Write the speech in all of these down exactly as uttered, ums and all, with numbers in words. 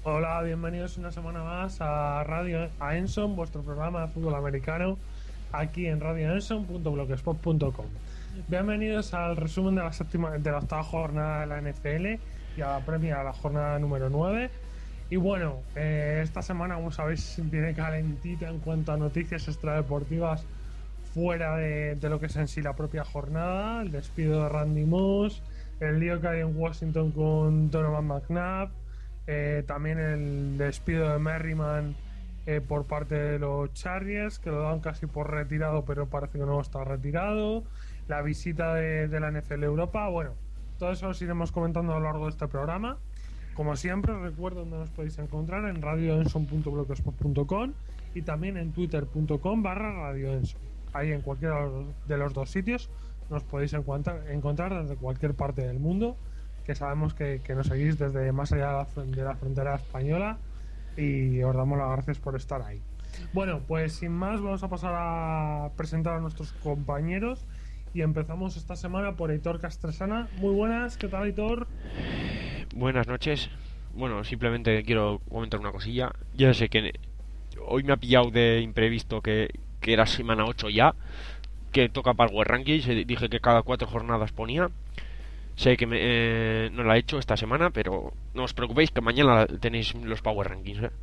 Hola, bienvenidos una semana más a Radio a Enson, vuestro programa de fútbol americano, aquí en radio enson punto blogspot punto com. Bienvenidos al resumen de la séptima, de la octava jornada de la N F L y a la premia a la jornada número nueve. Y bueno, eh, esta semana, como sabéis, viene calentita en cuanto a noticias extradeportivas fuera de, de lo que es en sí la propia jornada. El despido de Randy Moss, el lío que hay en Washington con Donovan McNabb, eh, también el despido de Merriman eh, por parte de los Chargers, que lo dan casi por retirado, pero parece que no está retirado. La visita de, de la N F L Europa. Bueno, todo eso os iremos comentando a lo largo de este programa. Como siempre, os recuerdo dónde nos podéis encontrar: en radio enson punto blogspot punto com y también en twitter punto com barra radioenson. Ahí, en cualquiera de los dos sitios, nos podéis encontrar, encontrar desde cualquier parte del mundo, que sabemos que, que nos seguís desde más allá de la, de la frontera española, y os damos las gracias por estar ahí. Bueno, pues sin más, vamos a pasar a presentar a nuestros compañeros y empezamos esta semana por Aitor Castresana. Muy buenas, ¿qué tal, Aitor? Buenas noches. Bueno, simplemente quiero comentar una cosilla. Ya sé que hoy me ha pillado de imprevisto que, que era semana ocho ya, que toca Power Rankings. Dije que cada cuatro jornadas ponía. Sé que me, eh, no la he hecho esta semana, pero no os preocupéis que mañana tenéis los Power Rankings, ¿eh?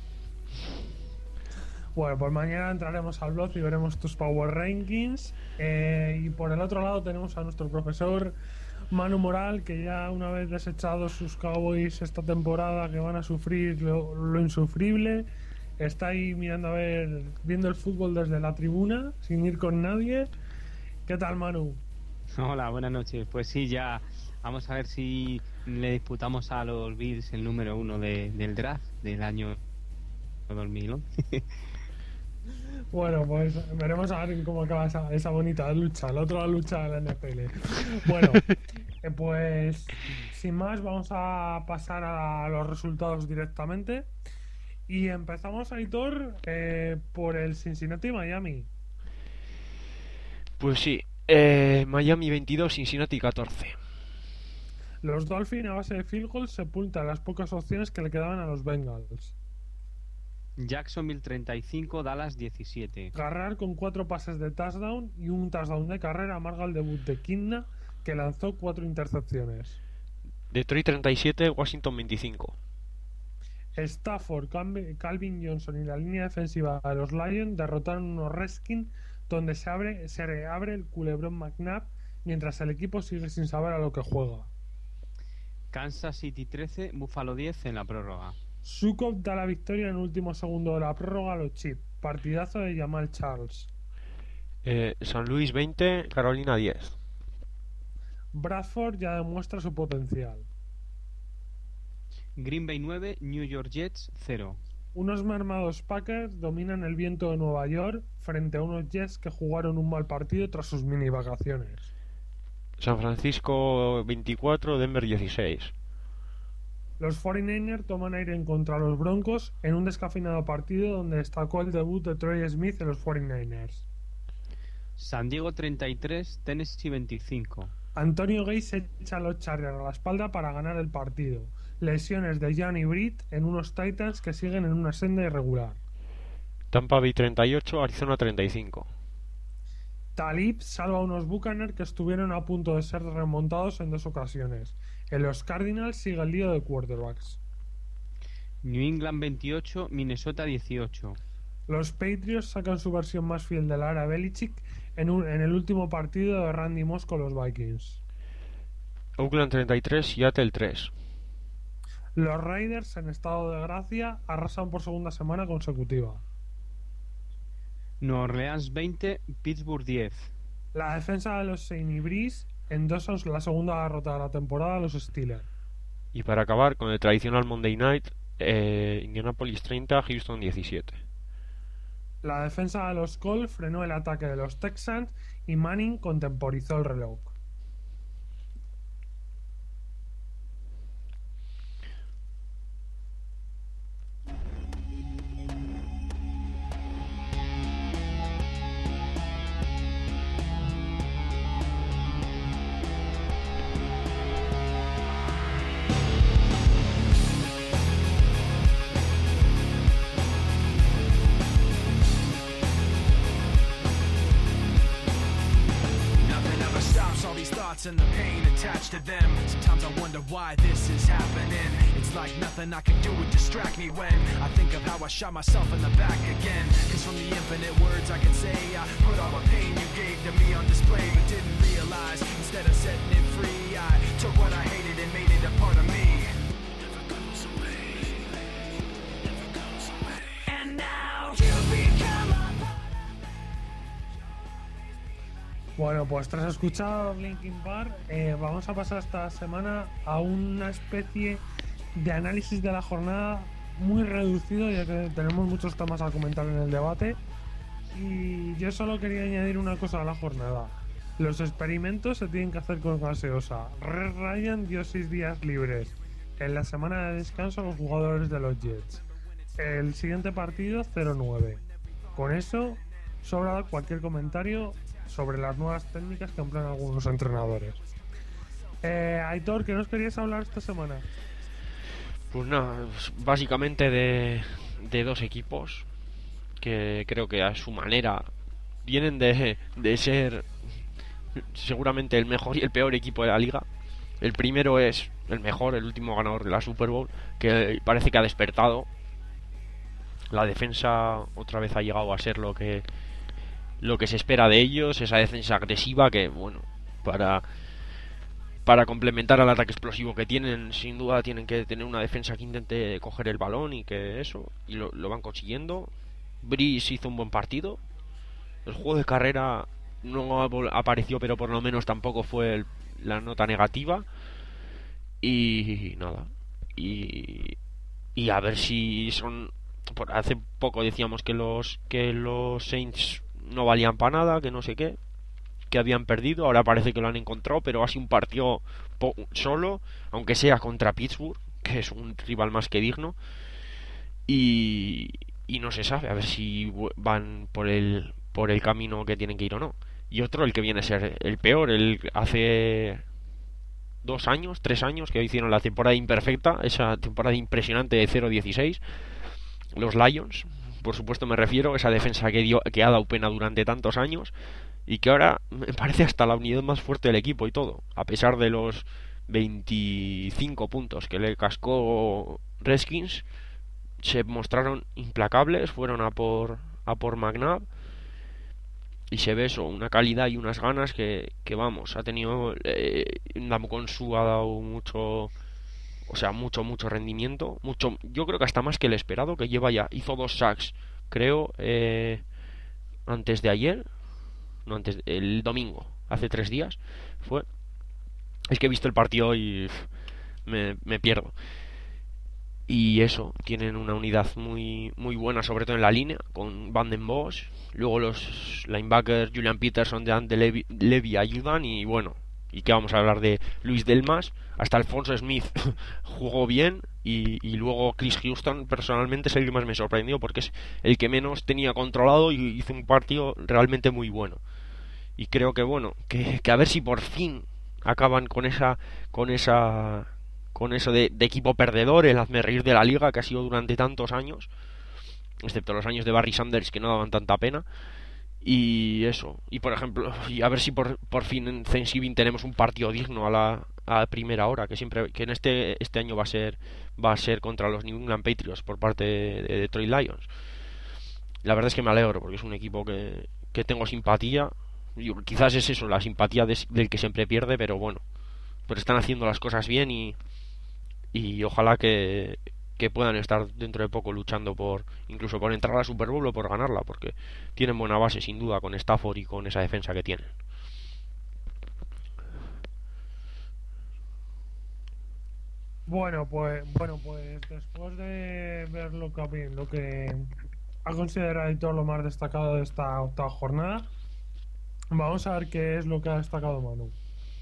Bueno, pues mañana entraremos al blog y veremos tus Power Rankings. Eh, y por el otro lado tenemos a nuestro profesor Manu Moral, que ya una vez desechados sus Cowboys esta temporada, que van a sufrir lo, lo insufrible, está ahí mirando a ver, viendo el fútbol desde la tribuna, sin ir con nadie. ¿Qué tal, Manu? Hola, buenas noches. Pues sí, ya vamos a ver si le disputamos a los Bills el número uno de, del draft del año dos mil once. Bueno, pues veremos a ver cómo acaba esa, esa bonita lucha, la otra lucha de la N F L. Bueno, eh, pues sin más vamos a pasar a los resultados directamente. Y empezamos, Aitor, eh, por el Cincinnati-Miami. Pues sí, eh, Miami veintidós, Cincinnati catorce. Los Dolphins, a base de field goal, sepultan las pocas opciones que le quedaban a los Bengals. Jacksonville treinta y cinco, Dallas diecisiete. Garrard, con cuatro pases de touchdown y un touchdown de carrera, amarga el debut de Kinna, que lanzó cuatro intercepciones. Detroit treinta y siete, Washington veinticinco. Stafford, Calvin Johnson y la línea defensiva de los Lions derrotaron unos Redskins, donde se abre, se reabre el culebrón McNabb, mientras el equipo sigue sin saber a lo que juega. Kansas City trece, Buffalo diez en la prórroga. Sukov da la victoria en el último segundo de la prórroga a los Chiefs. Partidazo de Jamal Charles. Eh, San Luis veinte, Carolina diez. Bradford ya demuestra su potencial. Green Bay nueve, New York Jets cero. Unos mermados Packers dominan el viento de Nueva York frente a unos Jets que jugaron un mal partido tras sus mini vacaciones. San Francisco veinticuatro, Denver dieciséis. Los cuarenta y nueve ers toman aire en contra de los Broncos en un descafeinado partido donde destacó el debut de Troy Smith en los cuarenta y nueve ers. San Diego treinta y tres, Tennessee veinticinco. Antonio Gates echa a los Chargers a la espalda para ganar el partido. Lesiones de Johnny Britt en unos Titans que siguen en una senda irregular. Tampa Bay treinta y ocho, Arizona treinta y cinco. Talib salva a unos Buccaneers que estuvieron a punto de ser remontados en dos ocasiones. En los Cardinals sigue el lío de quarterbacks. New England veintiocho, Minnesota dieciocho. Los Patriots sacan su versión más fiel de la era Belichick en, un, en el último partido de Randy Moss con los Vikings. Oakland treinta y tres, Seattle tres. Los Raiders, en estado de gracia, arrasan por segunda semana consecutiva. Nueva Orleans veinte, Pittsburgh diez. La defensa de los Saint Breeze endosa la segunda derrota de la temporada a los Steelers. Y para acabar con el tradicional Monday Night, eh, Indianapolis treinta, Houston diecisiete. La defensa de los Colts frenó el ataque de los Texans y Manning contemporizó el reloj. thoughts and the pain attached to them. Sometimes I wonder why this is happening. It's like nothing I can do would distract me when I think of how I shot myself in the back again. Cause from the infinite words I can say, I put all the pain you gave to me on display, but didn't realize instead of setting it free, I took what I hated and made it a part of me. Never goes away, never goes away. And now you become a Bueno, pues tras escuchar Linkin Park, eh, vamos a pasar esta semana a una especie de análisis de la jornada muy reducido, ya que tenemos muchos temas a comentar en el debate. Y yo solo quería añadir una cosa a la jornada. Los experimentos se tienen que hacer con gaseosa. Red Ryan dio seis días libres en la semana de descanso a los jugadores de los Jets. El siguiente partido cero nueve. Con eso sobra cualquier comentario sobre las nuevas técnicas que emplean algunos entrenadores. Eh, Aitor, ¿qué nos querías hablar esta semana? Pues nada, básicamente de, de dos equipos que creo que a su manera vienen de, de ser seguramente el mejor y el peor equipo de la liga. El primero es el mejor, el último ganador de la Super Bowl, que parece que ha despertado. La defensa otra vez ha llegado a ser lo que lo que se espera de ellos, esa defensa agresiva que, bueno, para para complementar al ataque explosivo que tienen, sin duda tienen que tener una defensa que intente coger el balón y que eso, y lo, lo van consiguiendo. Breeze hizo un buen partido. El juego de carrera no apareció, pero por lo menos tampoco fue el, la nota negativa. Y nada, y y a ver si son, por hace poco decíamos que los que los Saints no valían para nada, que no sé qué, que habían perdido, ahora parece que lo han encontrado, pero ha sido un partido po- solo, aunque sea contra Pittsburgh, que es un rival más que digno, y, y no se sabe a ver si van por el por el camino que tienen que ir o no. Y otro, el que viene a ser el peor, el hace dos años, tres años, que hicieron la temporada imperfecta, esa temporada impresionante de cero dieciséis, los Lions, por supuesto me refiero, esa defensa que dio, que ha dado pena durante tantos años y que ahora me parece hasta la unidad más fuerte del equipo y todo, a pesar de los veinticinco puntos que le cascó Redskins, se mostraron implacables, fueron a por a por McNabb y se ve eso, una calidad y unas ganas que, que vamos, ha tenido eh, Ndamukong ha dado mucho, o sea, mucho, mucho rendimiento, mucho, yo creo que hasta más que el esperado, que lleva ya, hizo dos sacks, creo, eh, antes de ayer, no antes, el domingo, hace tres días, fue, es que he visto el partido y uf, me, me pierdo. Y eso, tienen una unidad muy muy buena, sobre todo en la línea, con Van den Bosch, luego los linebackers Julian Peterson, de Ante Levy, Levy ayudan, y bueno, y que vamos a hablar de Luis Delmas, hasta Alfonso Smith jugó bien, y, y luego Chris Houston personalmente es el que más me sorprendió, porque es el que menos tenía controlado y hizo un partido realmente muy bueno. Y creo que bueno, que, que a ver si por fin acaban con esa con esa con eso de, de equipo perdedor, el hazme reír de la liga que ha sido durante tantos años, excepto los años de Barry Sanders que no daban tanta pena. Y eso, y por ejemplo, y a ver si por, por fin en Thanksgiving tenemos un partido digno a la, a la primera hora, que siempre, que en este este año va a ser va a ser contra los New England Patriots por parte de, de Detroit Lions. La verdad es que me alegro, porque es un equipo que, que tengo simpatía. Yo, quizás es eso, la simpatía de, del que siempre pierde, pero bueno, pero están haciendo las cosas bien, y y ojalá que, que puedan estar dentro de poco luchando por, incluso por entrar a la Super Bowl o por ganarla, porque tienen buena base sin duda con Stafford y con esa defensa que tienen. Bueno, pues bueno, pues después de ver lo que, lo que ha considerado todo lo más destacado de esta octava jornada, vamos a ver qué es lo que ha destacado Manu.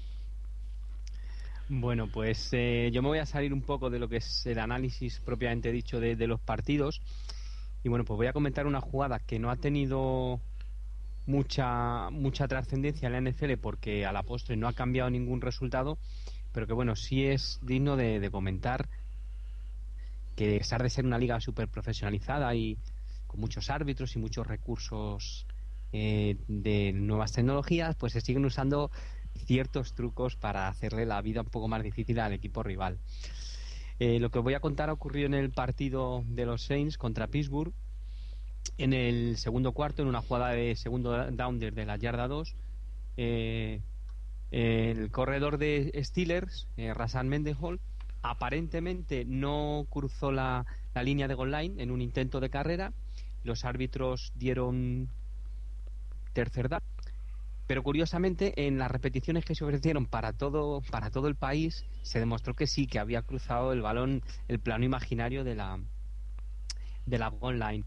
Bueno, pues eh, yo me voy a salir un poco de lo que es el análisis propiamente dicho de, de los partidos, y bueno, pues voy a comentar una jugada que no ha tenido mucha mucha trascendencia en la N F L porque a la postre no ha cambiado ningún resultado, pero que bueno, sí es digno de, de comentar, que a pesar de ser una liga súper profesionalizada y con muchos árbitros y muchos recursos eh, de nuevas tecnologías, pues se siguen usando ciertos trucos para hacerle la vida un poco más difícil al equipo rival. Eh, lo que os voy a contar ocurrió en el partido de los Saints contra Pittsburgh, en el segundo cuarto, en una jugada de segundo down desde la yarda dos. Eh, el corredor de Steelers, eh, Rasan Mendenhall, aparentemente no cruzó la, la línea de goal line en un intento de carrera. Los árbitros dieron tercer down, pero curiosamente en las repeticiones que se ofrecieron para todo para todo el país se demostró que sí, que había cruzado el balón el plano imaginario de la de la goal line.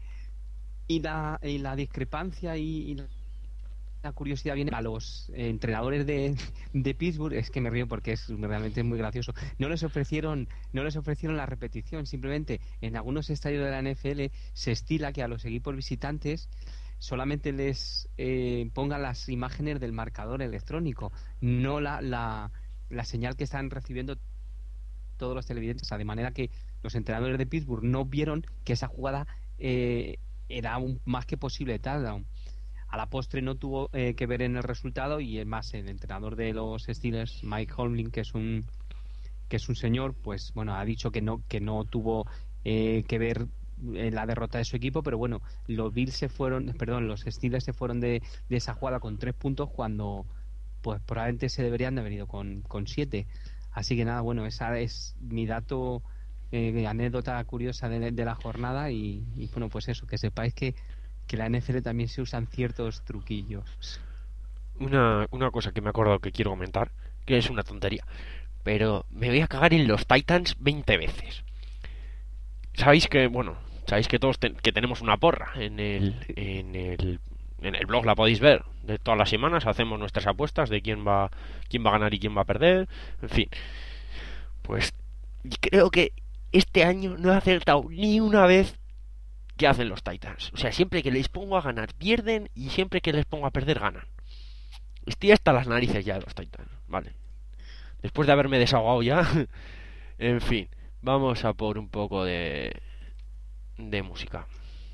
Y la, y la discrepancia y, y la curiosidad viene a los eh, entrenadores de, de Pittsburgh. Es que me río porque es realmente muy gracioso. No les ofrecieron no les ofrecieron la repetición. Simplemente en algunos estadios de la N F L se estila que a los equipos visitantes solamente les eh, pongan las imágenes del marcador electrónico, no la, la, la señal que están recibiendo todos los televidentes. O sea, de manera que los entrenadores de Pittsburgh no vieron que esa jugada eh, era un más que posible touchdown. A la postre no tuvo eh, que ver en el resultado, y es más, el entrenador de los Steelers, Mike Holmgren, que es un que es un señor, pues bueno, ha dicho que no que no tuvo eh, que ver en la derrota de su equipo, pero bueno, los Bills se fueron, perdón, los Steelers se fueron de, de esa jugada con tres puntos cuando pues probablemente se deberían de haber ido con, con siete. Así que nada, bueno, esa es mi dato, eh, anécdota curiosa de, de la jornada, y, y bueno, pues eso, que sepáis que que la N F L también se usan ciertos truquillos. Una, una cosa que me he acordado que quiero comentar, que es una tontería, pero me voy a cagar en los Titans veinte veces. Sabéis que, bueno, sabéis que todos te, que tenemos una porra en el, en el en el blog, la podéis ver, de todas las semanas hacemos nuestras apuestas de quién va quién va a ganar y quién va a perder, en fin. Pues creo que este año no he acertado ni una vez qué hacen los Titans. O sea, siempre que les pongo a ganar pierden, y siempre que les pongo a perder ganan. Estoy hasta las narices ya de los Titans, vale. Después de haberme desahogado ya. En fin, vamos a por un poco de de música.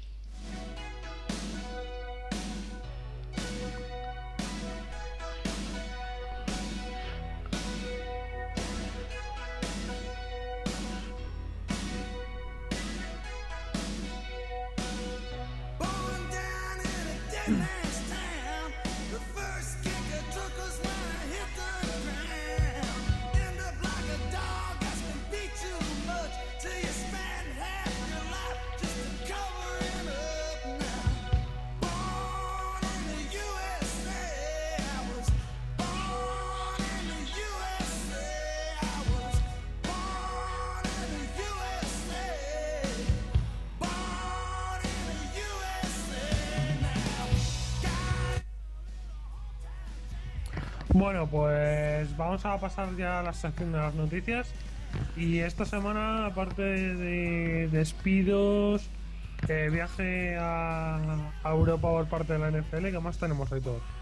Bueno, pues vamos a pasar ya a la sección de las noticias. Y esta semana, aparte de despidos, eh, viaje a, a Europa por parte de la N F L, ¿qué más tenemos ahí todos?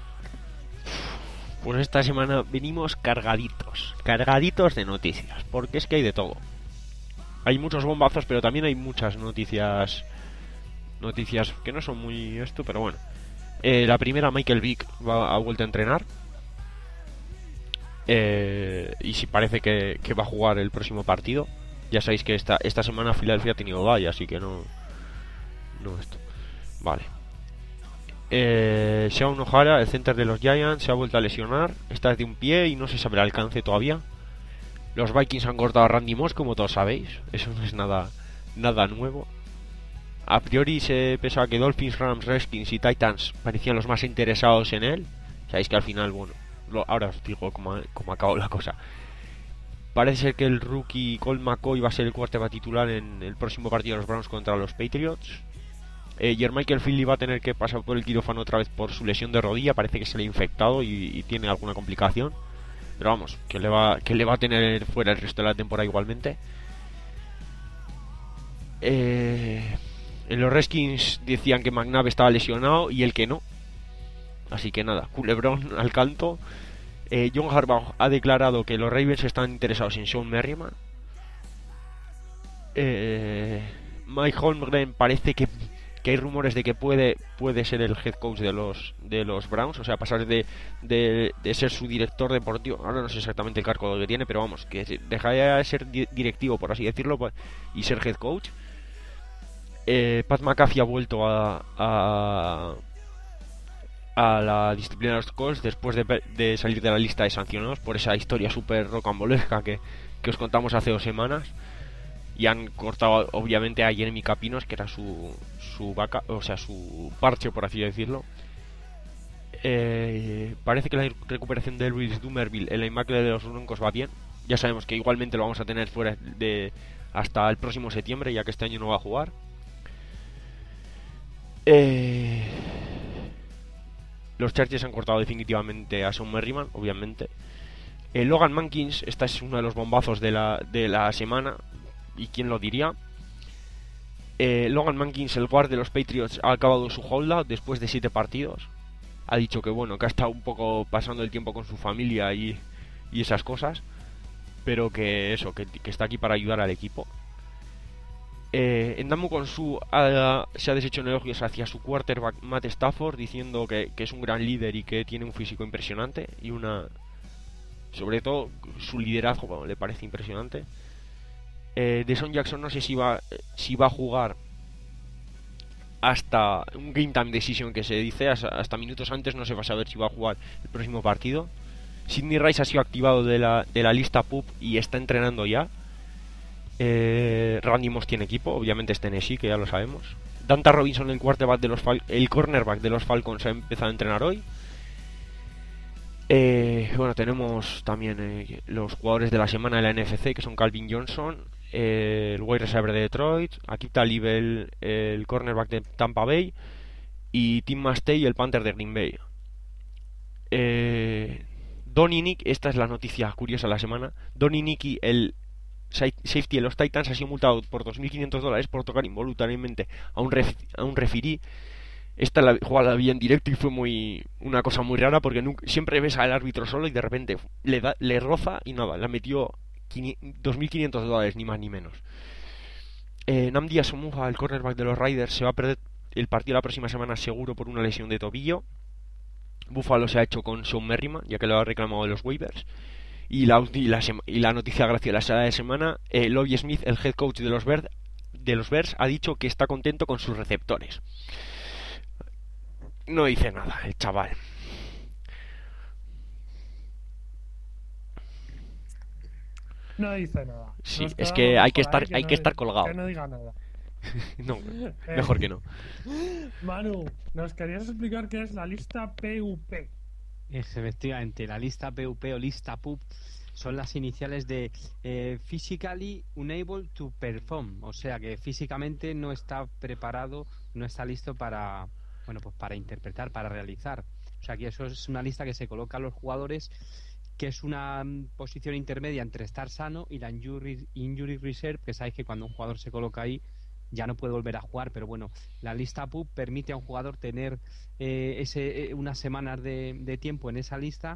Pues esta semana venimos cargaditos, cargaditos de noticias, porque es que hay de todo. Hay muchos bombazos, pero también hay muchas noticias, noticias que no son muy esto, pero bueno. Eh, la primera, Michael Vick va, ha vuelto a entrenar. Eh, y si parece que, que va a jugar el próximo partido. Ya sabéis que esta, esta semana Filadelfia ha tenido bye, así que no. No esto. Vale. Eh, Sean O'Hara, el center de los Giants, se ha vuelto a lesionar. Está de un pie y no se sabe el alcance todavía. Los Vikings han cortado a Randy Moss, como todos sabéis. Eso no es nada, nada nuevo. A priori se pensaba que Dolphins, Rams, Redskins y Titans parecían los más interesados en él. Sabéis que al final, bueno, lo, ahora os digo cómo, cómo acabó la cosa. Parece ser que el rookie Colt McCoy va a ser el quarterback titular en el próximo partido de los Browns contra los Patriots. Eh, Jermichael Finley va a tener que pasar por el quirófano otra vez por su lesión de rodilla. Parece que se le ha infectado y, y tiene alguna complicación. Pero vamos, que le va que le va a tener fuera el resto de la temporada igualmente. Eh, en los Redskins decían que McNabb estaba lesionado y el que no. Así que nada, culebrón al canto. Eh, John Harbaugh ha declarado que los Ravens están interesados en Sean Merriman. Eh, Mike Holmgren parece que que hay rumores de que puede puede ser el head coach de los de los Browns, o sea, pasar de, de, de ser su director deportivo, ahora no sé exactamente el cargo que tiene, pero vamos, que dejaría de ser di- directivo, por así decirlo, y ser head coach. eh, Pat McAfee ha vuelto a, a a la disciplina de los Colts después de, de salir de la lista de sancionados por esa historia súper rocambolesca que, que os contamos hace dos semanas. Y han cortado obviamente a Jeremy Capinos, que era su su vaca, o sea, su parche, por así decirlo. Eh, parece que la recuperación de Luis Dumerville, el linebacker de los Broncos, va bien. Ya sabemos que igualmente lo vamos a tener fuera de hasta el próximo septiembre, ya que este año no va a jugar. Eh, los Chargers han cortado definitivamente a Sean Merriman, obviamente. Eh, Logan Mankins, esta es uno de los bombazos de la, de la semana. ¿Y quién lo diría? Eh, Logan Mankins, el guard de los Patriots, ha acabado su holdout después de siete partidos. Ha dicho que bueno, que ha estado un poco pasando el tiempo con su familia y, y esas cosas, pero que eso, que, que está aquí para ayudar al equipo. Eh, Ndamu Konsu ha, se ha deshecho en elogios hacia su quarterback Matt Stafford, diciendo que, que es un gran líder y que tiene un físico impresionante y una, sobre todo su liderazgo, bueno, le parece impresionante. Eh, Deshaun Jackson no sé si va si va a jugar hasta un game time decision que se dice, hasta, hasta minutos antes no se va a saber si va a jugar el próximo partido. Sidney Rice ha sido activado de la, de la lista P U P y está entrenando ya. eh, Randy Moss tiene equipo, obviamente es Tennessee, que ya lo sabemos. Danta Robinson, el quarterback de los Fal- el cornerback de los Falcons, ha empezado a entrenar hoy. Eh, bueno, tenemos también eh, los jugadores de la semana de la N F C, que son Calvin Johnson, eh, el wide receiver de Detroit, Aqib Talib, el, el cornerback de Tampa Bay, y Tim Mastey, el punter de Green Bay. eh, Donnie Nick, esta es la noticia curiosa de la semana. Donnie Nicky, el safety de los Titans, ha sido multado por dos mil quinientos dólares por tocar involuntariamente a un, ref, a un referee. Esta la jugada la vi en directo y fue muy una cosa muy rara, porque nunca, siempre ves al árbitro solo y de repente le, da, le roza y nada, la metió dos mil quinientos dólares, ni más ni menos. eh, Namdi Asomugha, el cornerback de los Raiders, se va a perder el partido la próxima semana seguro por una lesión de tobillo. Buffalo se ha hecho con Sean Merriman, ya que lo ha reclamado de los waivers. Y la, y la, y la noticia graciosa de la semana, eh, Lovie Smith, el head coach de los, Bears, de los Bears, ha dicho que está contento con sus receptores. No dice nada el chaval. No dice nada. Sí, Nos es quedamos que hay que por estar, ahí, que hay no que estar diga- colgado. Que no diga nada. No, mejor que no. Manu, nos querías explicar qué es la lista P U P. Efectivamente, la lista P U P o lista P U P son las iniciales de eh, Physically Unable to Perform, o sea que físicamente no está preparado, no está listo para, bueno, pues para interpretar, para realizar. O sea que eso es una lista que se coloca a los jugadores, que es una mm, posición intermedia entre estar sano y la injury, injury reserve, que sabéis que cuando un jugador se coloca ahí ya no puede volver a jugar, pero bueno, la lista P U P permite a un jugador tener eh, ese eh, unas semanas de, de tiempo en esa lista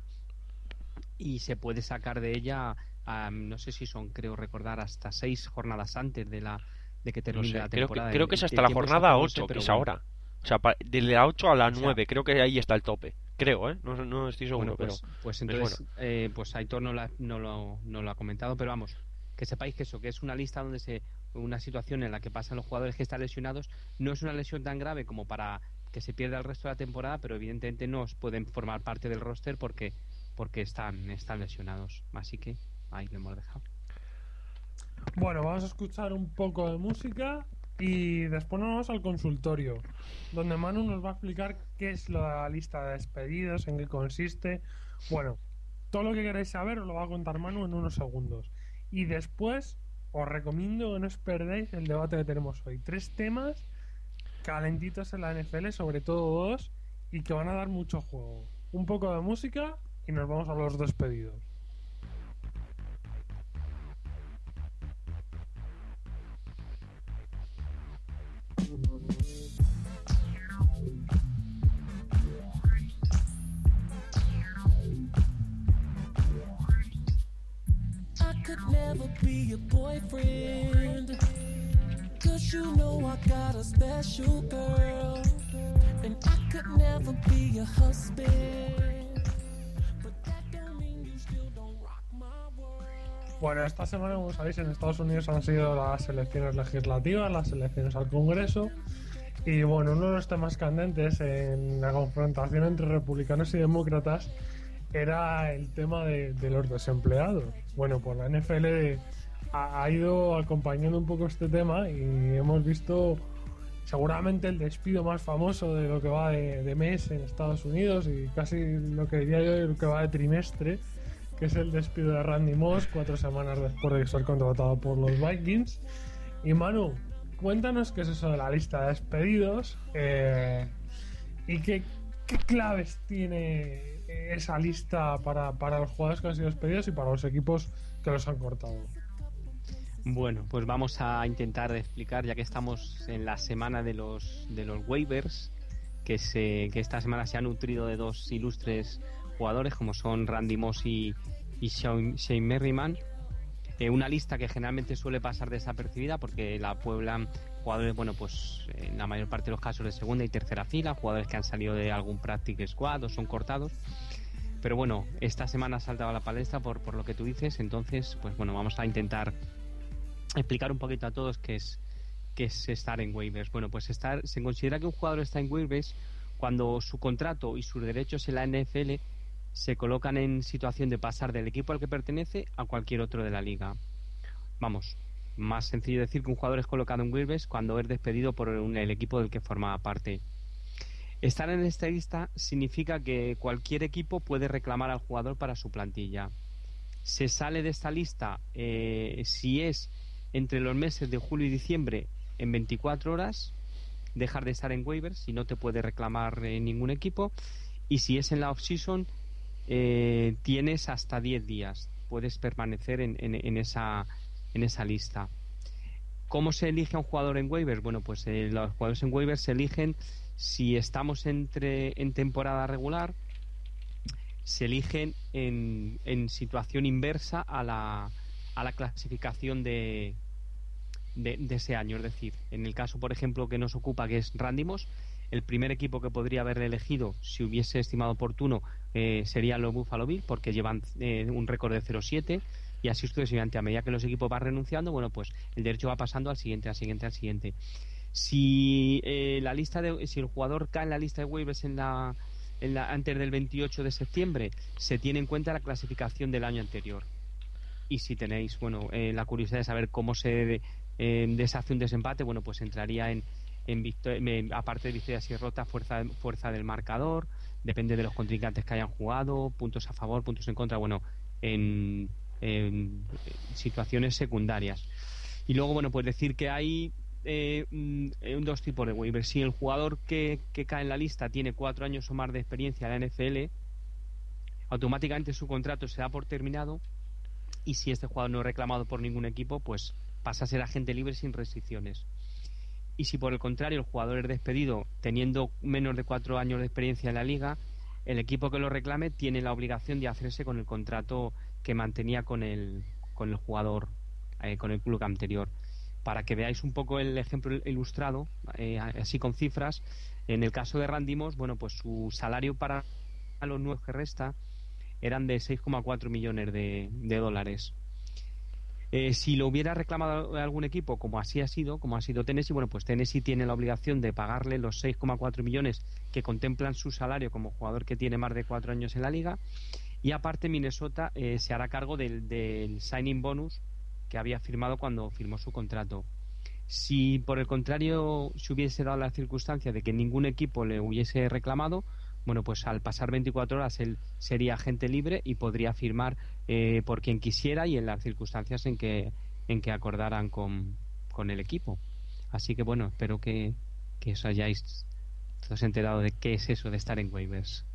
y se puede sacar de ella, um, no sé si son, creo recordar, hasta seis jornadas antes de la de que No termine sé, la creo que, temporada. creo que es El- hasta el la tiempo jornada exacto no sé, ocho, que pero es bueno. ahora. O sea, pa- de la ocho a la O sea, nueve, creo que ahí está el tope. Creo, ¿eh? No, no estoy seguro, Bueno, pues, pero... pues pero entonces, eh, pues Aitor no, la- no, lo, no lo ha comentado, pero vamos, que sepáis que eso, que es una lista donde se, una situación en la que pasan los jugadores que están lesionados, no es una lesión tan grave como para que se pierda el resto de la temporada, pero evidentemente no pueden formar parte del roster porque, porque están, están lesionados, así que ahí lo hemos dejado. Bueno, vamos a escuchar un poco de música y después nos vamos al consultorio, donde Manu nos va a explicar qué es la lista de despedidos, en qué consiste. Bueno, todo lo que queráis saber os lo va a contar Manu en unos segundos. Y después os recomiendo que no os perdáis el debate que tenemos hoy. Tres temas calentitos en la N F L, sobre todo dos, y que van a dar mucho juego. Un poco de música y nos vamos a los despedidos. I could never be your boyfriend. 'cause you know I got a special girl, and I could never be your husband, but that don't mean you still don't rock my world. Bueno, esta semana, como sabéis, en Estados Unidos han sido las elecciones legislativas, las elecciones al Congreso. Y bueno, uno de los temas candentes en la confrontación entre republicanos y demócratas era el tema de, de los desempleados. Bueno, pues la N F L ha, ha ido acompañando un poco este tema y hemos visto seguramente el despido más famoso de lo que va de, de mes en Estados Unidos y casi lo que diría yo lo que va de trimestre, que es el despido de Randy Moss cuatro semanas después de ser contratado por los Vikings. Y Manu, cuéntanos qué es eso de la lista de despedidos eh, y qué, qué claves tiene esa lista para, para los jugadores que han sido despedidos y para los equipos que los han cortado. Bueno, pues vamos a intentar explicar, ya que estamos en la semana de los de los waivers, que, se, que esta semana se ha nutrido de dos ilustres jugadores como son Randy Moss y, y Shane, Shane Merriman. Eh, una lista que generalmente suele pasar desapercibida porque la pueblan jugadores, bueno, pues en la mayor parte de los casos de segunda y tercera fila, jugadores que han salido de algún practice squad o son cortados. Pero bueno, esta semana ha saltado a la palestra por, por lo que tú dices, entonces, pues bueno, vamos a intentar explicar un poquito a todos qué es, qué es estar en waivers. Bueno, pues estar, se considera que un jugador está en waivers cuando su contrato y sus derechos en la N F L se colocan en situación de pasar del equipo al que pertenece a cualquier otro de la liga. Vamos, más sencillo decir que un jugador es colocado en waivers cuando es despedido por un, el equipo del que formaba parte. Estar en esta lista significa que cualquier equipo puede reclamar al jugador para su plantilla. Se sale de esta lista eh, si es entre los meses de julio y diciembre en veinticuatro horas, dejar de estar en waivers y no te puede reclamar eh, ningún equipo. Y si es en la off-season, eh, tienes hasta diez días, puedes permanecer en, en, en, esa, en esa lista. ¿Cómo se elige a un jugador en waivers? Bueno, pues eh, los jugadores en waivers se eligen si estamos entre en temporada regular, se eligen en, en situación inversa a la, a la clasificación de, de, de ese año. Es decir, en el caso, por ejemplo, que nos ocupa, que es Randy Moss, el primer equipo que podría haberle elegido si hubiese estimado oportuno eh, serían los Buffalo Bills, porque llevan eh, un récord de cero siete y así sucesivamente. A medida que los equipos van renunciando, bueno, pues el derecho va pasando al siguiente, al siguiente, al siguiente. Si eh, la lista de, si el jugador cae en la lista de waivers en la, en la antes del veintiocho de septiembre, se tiene en cuenta la clasificación del año anterior. Y si tenéis, bueno, eh, la curiosidad de saber cómo se eh, deshace un desempate, bueno, pues entraría en En victor- aparte de victorias y derrotas, fuerza, fuerza del marcador, depende de los contrincantes que hayan jugado, puntos a favor, puntos en contra, bueno, en, en situaciones secundarias. Y luego, bueno, pues decir que hay eh, dos tipos de waivers. Si el jugador que, que cae en la lista tiene cuatro años o más de experiencia en la N F L, automáticamente su contrato se da por terminado, y si este jugador no es reclamado por ningún equipo, pues pasa a ser agente libre sin restricciones. Y si por el contrario el jugador es despedido teniendo menos de cuatro años de experiencia en la liga, el equipo que lo reclame tiene la obligación de hacerse con el contrato que mantenía con el, con el jugador, eh, con el club anterior. Para que veáis un poco el ejemplo ilustrado, eh, así con cifras, en el caso de Randy Moss, bueno, pues su salario para los nuevos que resta eran de seis coma cuatro millones de, de dólares. Eh, si lo hubiera reclamado algún equipo, como así ha sido, como ha sido Tennessee, bueno, pues Tennessee tiene la obligación de pagarle los seis coma cuatro millones que contemplan su salario como jugador que tiene más de cuatro años en la liga, y aparte Minnesota eh, se hará cargo del, del signing bonus que había firmado cuando firmó su contrato. Si por el contrario se hubiese dado la circunstancia de que ningún equipo le hubiese reclamado, bueno, pues al pasar veinticuatro horas él sería agente libre y podría firmar eh, por quien quisiera y en las circunstancias en que en que acordaran con, con el equipo. Así que bueno, espero que, que os hayáis todos enterado de qué es eso de estar en waivers.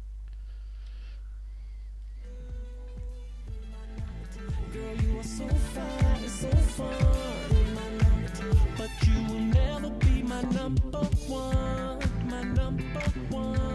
Girl, you are so fine and so fun, but you will never be my number one, my number one.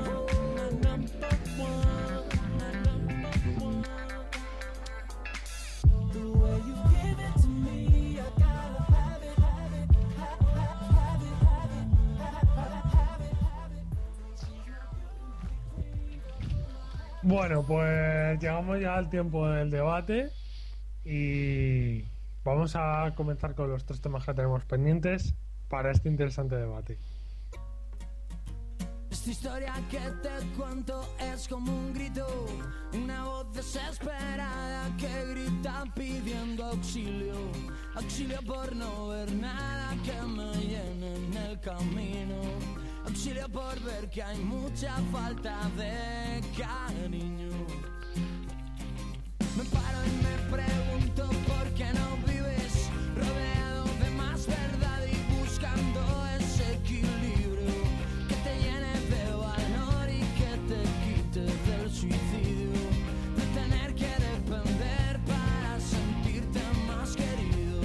Bueno, pues llegamos ya al tiempo del debate y vamos a comenzar con los tres temas que tenemos pendientes para este interesante debate. Esta historia que te cuento es como un grito, una voz desesperada que grita pidiendo auxilio, auxilio por no ver nada que me llene en el camino, auxilio por ver que hay mucha falta de cariño. Me paro y me pregunto por qué no vives rodeado de más verdad y buscando ese equilibrio que te llene de valor y que te quite del suicidio, de tener que depender para sentirte más querido,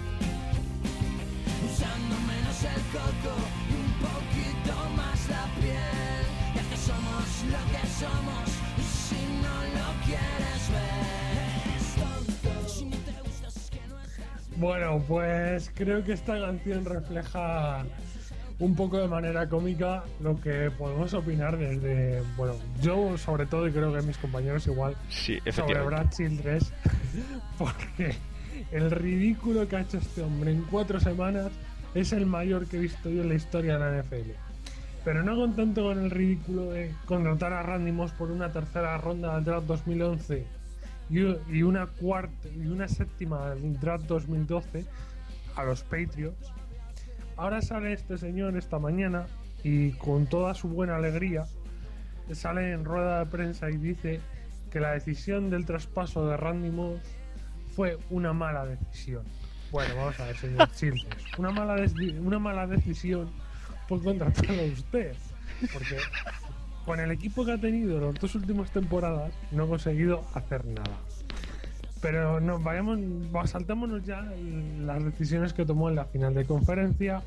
usando menos el coco y un poquito más la piel, ya que somos lo que somos si no lo quieres ver. Bueno, pues creo que esta canción refleja un poco de manera cómica lo que podemos opinar desde, bueno, yo sobre todo y creo que mis compañeros igual, Sí, sobre efectivamente. Brad Childress, porque el ridículo que ha hecho este hombre en cuatro semanas es el mayor que he visto yo en la historia de la N F L. Pero no contento con el ridículo de contratar a Randy Moss por una tercera ronda del draft dos mil once y una cuarta y una séptima del draft dos mil doce a los Patriots, ahora sale este señor esta mañana y con toda su buena alegría sale en rueda de prensa y dice que la decisión del traspaso de Randy Moss fue una mala decisión. Bueno, vamos a ver, señor Childress, una mala, de- una mala decisión por contratarlo a usted, porque con el equipo que ha tenido las dos últimas temporadas no ha conseguido hacer nada. Pero nos vayamos, saltémonos ya las decisiones que tomó en la final de conferencia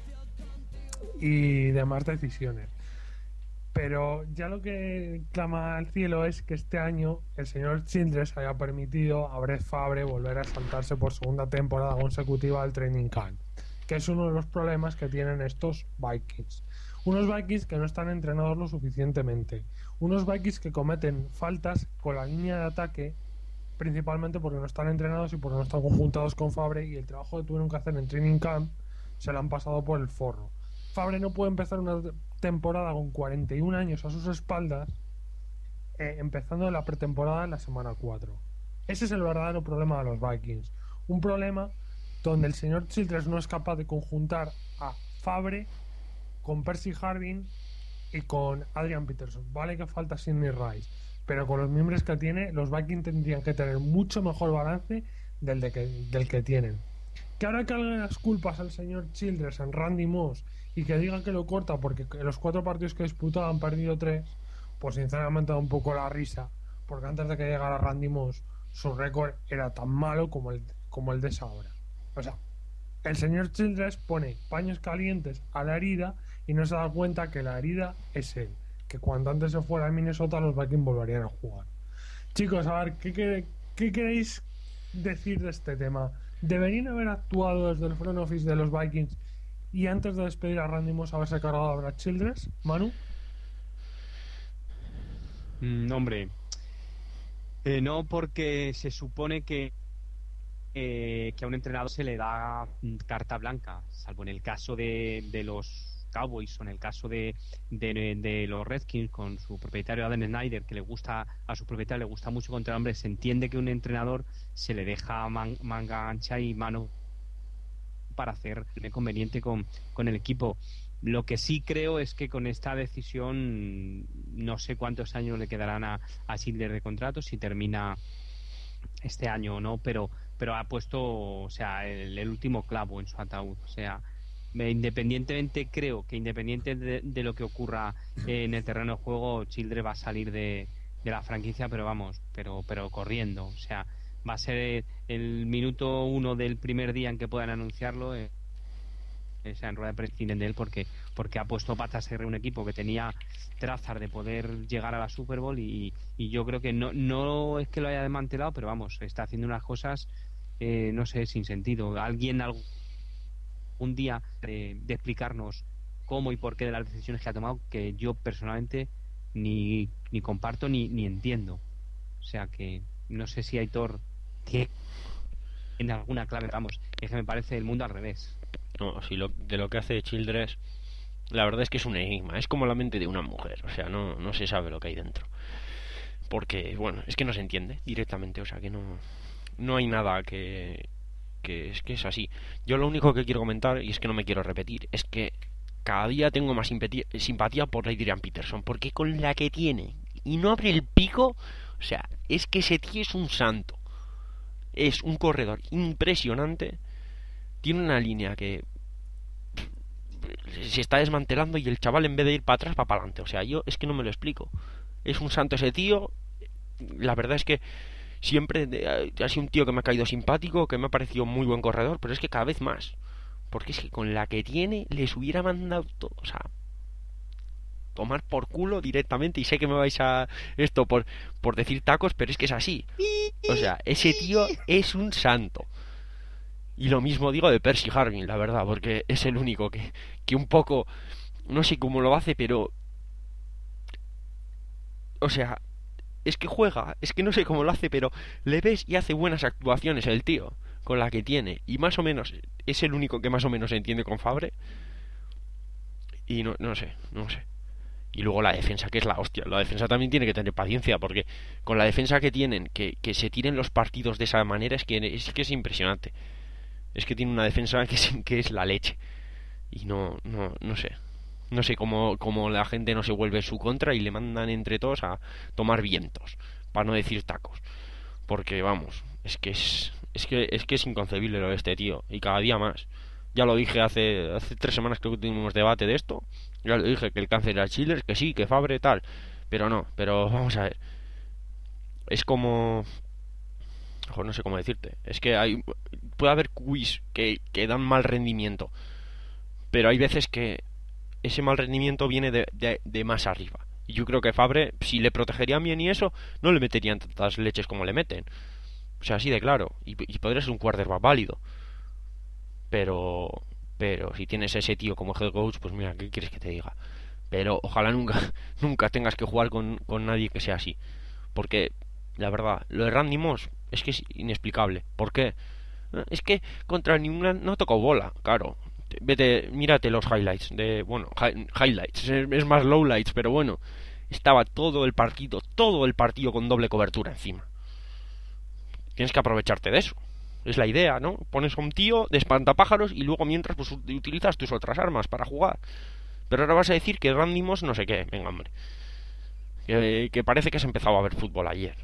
y demás decisiones. Pero ya lo que clama al cielo es que este año el señor Childress haya permitido a Brett Favre volver a saltarse por segunda temporada consecutiva al training camp, que es uno de los problemas que tienen estos Vikings. Unos Vikings que no están entrenados lo suficientemente. Unos Vikings que cometen faltas con la línea de ataque, principalmente porque no están entrenados y porque no están conjuntados con Favre, y el trabajo que tuvieron que hacer en training camp se lo han pasado por el forro. Favre no puede empezar una temporada con cuarenta y un años a sus espaldas, eh, empezando la pretemporada en la semana cuatro. Ese es el verdadero problema de los Vikings. Un problema donde el señor Childress no es capaz de conjuntar a Favre con Percy Harvin y con Adrian Peterson. Vale que falta Sidney Rice, pero con los miembros que tiene, los Vikings tendrían que tener mucho mejor balance del, de que, del que tienen. Que ahora carguen las culpas al señor Childress en Randy Moss y que digan que lo corta porque en los cuatro partidos que ha disputado han perdido tres, pues sinceramente da un poco la risa, porque antes de que llegara Randy Moss su récord era tan malo como el, como el de esa hora. O sea, el señor Childress pone paños calientes a la herida y no se da cuenta que la herida es él, que cuando antes se fuera a Minnesota los Vikings volverían a jugar. Chicos, a ver, ¿qué, qué, qué queréis decir de este tema? ¿Deberían haber actuado desde el front office de los Vikings y antes de despedir a Randy Moss haberse cargado a Brad Childress? Manu. Mm, hombre, eh, no, porque se supone que eh, que a un entrenador se le da mm, carta blanca, salvo en el caso de, de los Cowboys o en el caso de, de, de los Redskins con su propietario Adam Snyder, que le gusta a su propietario le gusta mucho contra hombres. Se entiende que un entrenador se le deja man, manga ancha y mano para hacer conveniente con, con el equipo. Lo que sí creo es que con esta decisión no sé cuántos años le quedarán a, a Sidler de contrato, si termina este año o no, pero pero ha puesto, o sea, el, el último clavo en su ataúd. O sea, independientemente, creo que independiente de, de lo que ocurra en el terreno de juego, Childress va a salir de, de la franquicia, pero vamos, pero pero corriendo. O sea, va a ser el minuto uno del primer día en que puedan anunciarlo. Eh, o sea, en rueda de prensa de él porque porque ha puesto patas a un equipo que tenía trazas de poder llegar a la Super Bowl y, y yo creo que no no es que lo haya desmantelado, pero vamos, está haciendo unas cosas eh, no sé, sin sentido. Alguien algún un día de, de explicarnos cómo y por qué de las decisiones que ha tomado, que yo personalmente ni, ni comparto ni, ni entiendo. O sea que no sé si Aitor tiene alguna clave, vamos, es que me parece el mundo al revés. No, si lo, de lo que hace Childress, la verdad es que es un enigma, es como la mente de una mujer, o sea, no, no se sabe lo que hay dentro. Porque, bueno, es que no se entiende directamente, o sea, que no, no hay nada que, que es que es así. Yo lo único que quiero comentar, y es que no me quiero repetir, es que cada día tengo más simpatía, simpatía por Adrian Peterson, porque con la que tiene y no abre el pico, o sea, es que ese tío es un santo. Es un corredor impresionante, tiene una línea que se está desmantelando y el chaval en vez de ir para atrás va para adelante. O sea, yo es que no me lo explico. Es un santo ese tío. La verdad es que siempre ha sido un tío que me ha caído simpático, que me ha parecido muy buen corredor, pero es que cada vez más. Porque es que con la que tiene les hubiera mandado todo, o sea, tomar por culo directamente. Y sé que me vais a esto por, por decir tacos, pero es que es así. O sea, ese tío es un santo. Y lo mismo digo de Percy Harvin, la verdad, porque es el único que, que un poco, no sé cómo lo hace, pero, o sea, es que juega, es que no sé cómo lo hace, pero le ves y hace buenas actuaciones el tío, con la que tiene, y más o menos, es el único que más o menos se entiende con Fabre, y no, no sé, no sé. Y luego la defensa, que es la hostia. La defensa también tiene que tener paciencia, porque con la defensa que tienen, que, que se tiren los partidos de esa manera, es que es, que es impresionante. Es que tiene una defensa que es, que es la leche. Y no, no, no sé. No sé cómo, cómo la gente no se vuelve en su contra y le mandan entre todos a tomar vientos, para no decir tacos. Porque vamos, es que es, es que es que es inconcebible lo de este tío. Y cada día más. Ya lo dije hace, hace tres semanas que tuvimos debate de esto. Ya lo dije que el cáncer era Childress, que sí, que Fabre, tal. Pero no, pero vamos a ver. Es como... Ojo, no sé cómo decirte. Es que hay puede haber quiz que, que dan mal rendimiento. Pero hay veces que ese mal rendimiento viene de, de, de más arriba. Y yo creo que Fabre, si le protegerían bien y eso, no le meterían tantas leches como le meten. O sea, así de claro. Y, y podría ser un quarterback válido. Pero... Pero si tienes a ese tío como head coach, pues mira, ¿qué quieres que te diga? Pero ojalá nunca nunca tengas que jugar con, con nadie que sea así. Porque, la verdad, lo de Randy Moss es que es inexplicable. ¿Por qué? Es que contra New England no tocó bola, claro. Vete, mírate los highlights de... Bueno, hi- highlights, es, es más lowlights, pero bueno. Estaba todo el partido, todo el partido con doble cobertura encima. Tienes que aprovecharte de eso. Es la idea, ¿no? Pones a un tío de espantapájaros y luego mientras pues utilizas tus otras armas para jugar. Pero ahora vas a decir que Randy Moss no sé qué. Venga, hombre. Que, que parece que has empezado a ver fútbol ayer.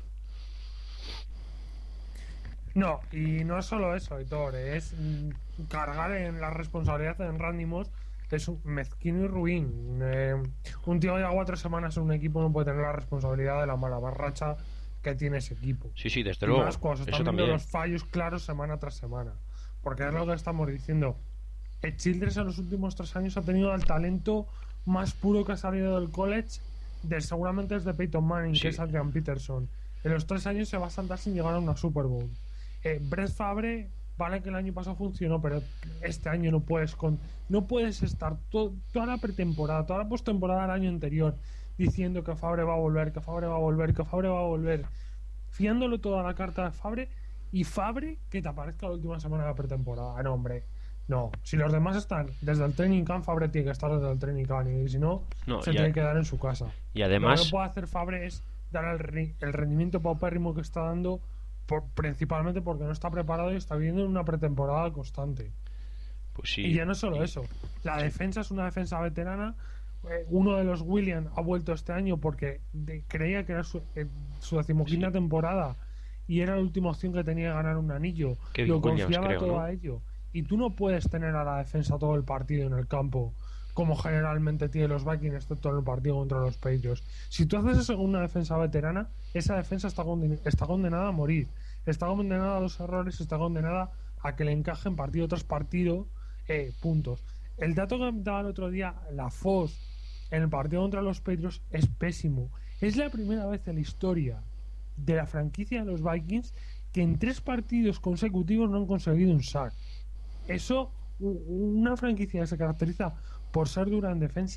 No, y no es solo eso, Aitor. Es mm, cargar en la responsabilidad en Randy Moss. Es un mezquino y ruin. Eh, un tío que lleva cuatro semanas en un equipo no puede tener la responsabilidad de la mala barracha que tiene ese equipo. Sí, sí, desde y luego. Más cuando se están viendo los fallos claros semana tras semana. Porque es lo que estamos diciendo. El Childress en los últimos tres años ha tenido el talento más puro que ha salido del college, de, seguramente es de Peyton Manning, sí. Que es Adrian Peterson. En los tres años se va a saltar sin llegar a una Super Bowl. Eh, Brett Favre, vale que el año pasado funcionó, pero este año no puedes con, no puedes estar to, toda la pretemporada, toda la postemporada del año anterior diciendo que Favre va a volver, que Favre va a volver, que Favre va a volver, fiándolo toda la carta de Favre, y Favre que te aparezca la última semana de la pretemporada. No, hombre, no. Si los demás están desde el training camp, Favre tiene que estar desde el training camp, y si no, no se y tiene a... que quedar en su casa. Y además, lo que no puede hacer Favre es dar el, re, el rendimiento paupérrimo que está dando, por, principalmente porque no está preparado y está viviendo en una pretemporada constante. Pues sí. Y ya no es solo eso. La defensa es una defensa veterana. Eh, uno de los Williams ha vuelto este año porque de, creía que era su, eh, su decimoquinta sí. temporada y era la última opción que tenía de ganar un anillo. Kevin Lo Williams, confiaba creo, todo ¿no? a ello. Y tú no puedes tener a la defensa todo el partido en el campo, como generalmente tienen los Vikings, excepto en el partido contra los Patriots. Si tú haces eso con una defensa veterana, esa defensa está, conden- está condenada a morir. Está condenada a los errores, está condenada a que le encajen partido tras partido eh, puntos. El dato que me daba el otro día la Foz en el partido contra los Patriots es pésimo. Es la primera vez en la historia de la franquicia de los Vikings que en tres partidos consecutivos no han conseguido un sack. Eso, una franquicia que se caracteriza por ser dura en defensa,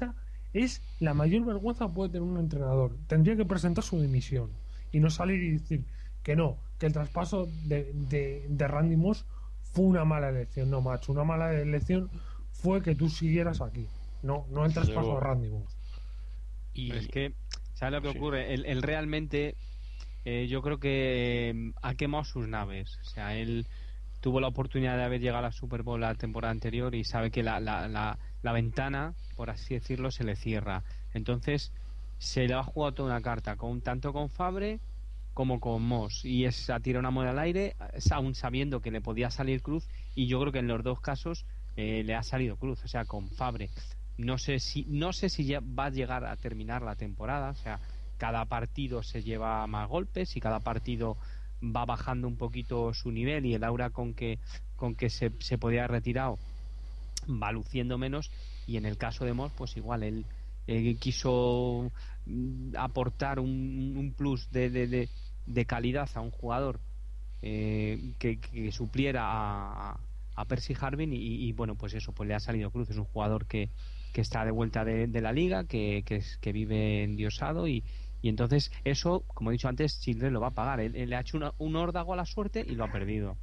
Es la mayor vergüenza que puede tener un entrenador. Tendría que presentar su dimisión y no salir y decir que no, que el traspaso de, de, de Randy Moss fue una mala elección. No, macho, una mala elección fue que tú siguieras aquí. No, no el traspaso Luego, de Randy Moss. Y Pero es que, ¿sabes lo que Sí. ocurre? Él, él realmente, eh, yo creo que eh, ha quemado sus naves. O sea, él tuvo la oportunidad de haber llegado a la Super Bowl la temporada anterior y sabe que la, la, la, la ventana, por así decirlo, se le cierra. Entonces, se le ha jugado toda una carta, con tanto con Favre como con Moss. Y es a tirar una moneda al aire, aún sabiendo que le podía salir cruz. Y yo creo que en los dos casos eh, le ha salido cruz. O sea, con Favre. No sé si no sé si ya va a llegar a terminar la temporada. O sea, cada partido se lleva más golpes y cada partido va bajando un poquito su nivel, y el aura con que con que se, se podía haber retirado va luciendo menos. Y en el caso de Moss, pues igual él, él quiso mm, aportar un, un plus de, de, de, de calidad a un jugador eh, que, que supliera a, a Percy Harvin, y, y bueno, pues eso, pues le ha salido cruz. Es un jugador que, que está de vuelta de, de la liga, que, que, es, que vive endiosado, y Y entonces eso, como he dicho antes, Childress lo va a pagar. Él, él le ha hecho una, un órdago a la suerte y lo ha perdido.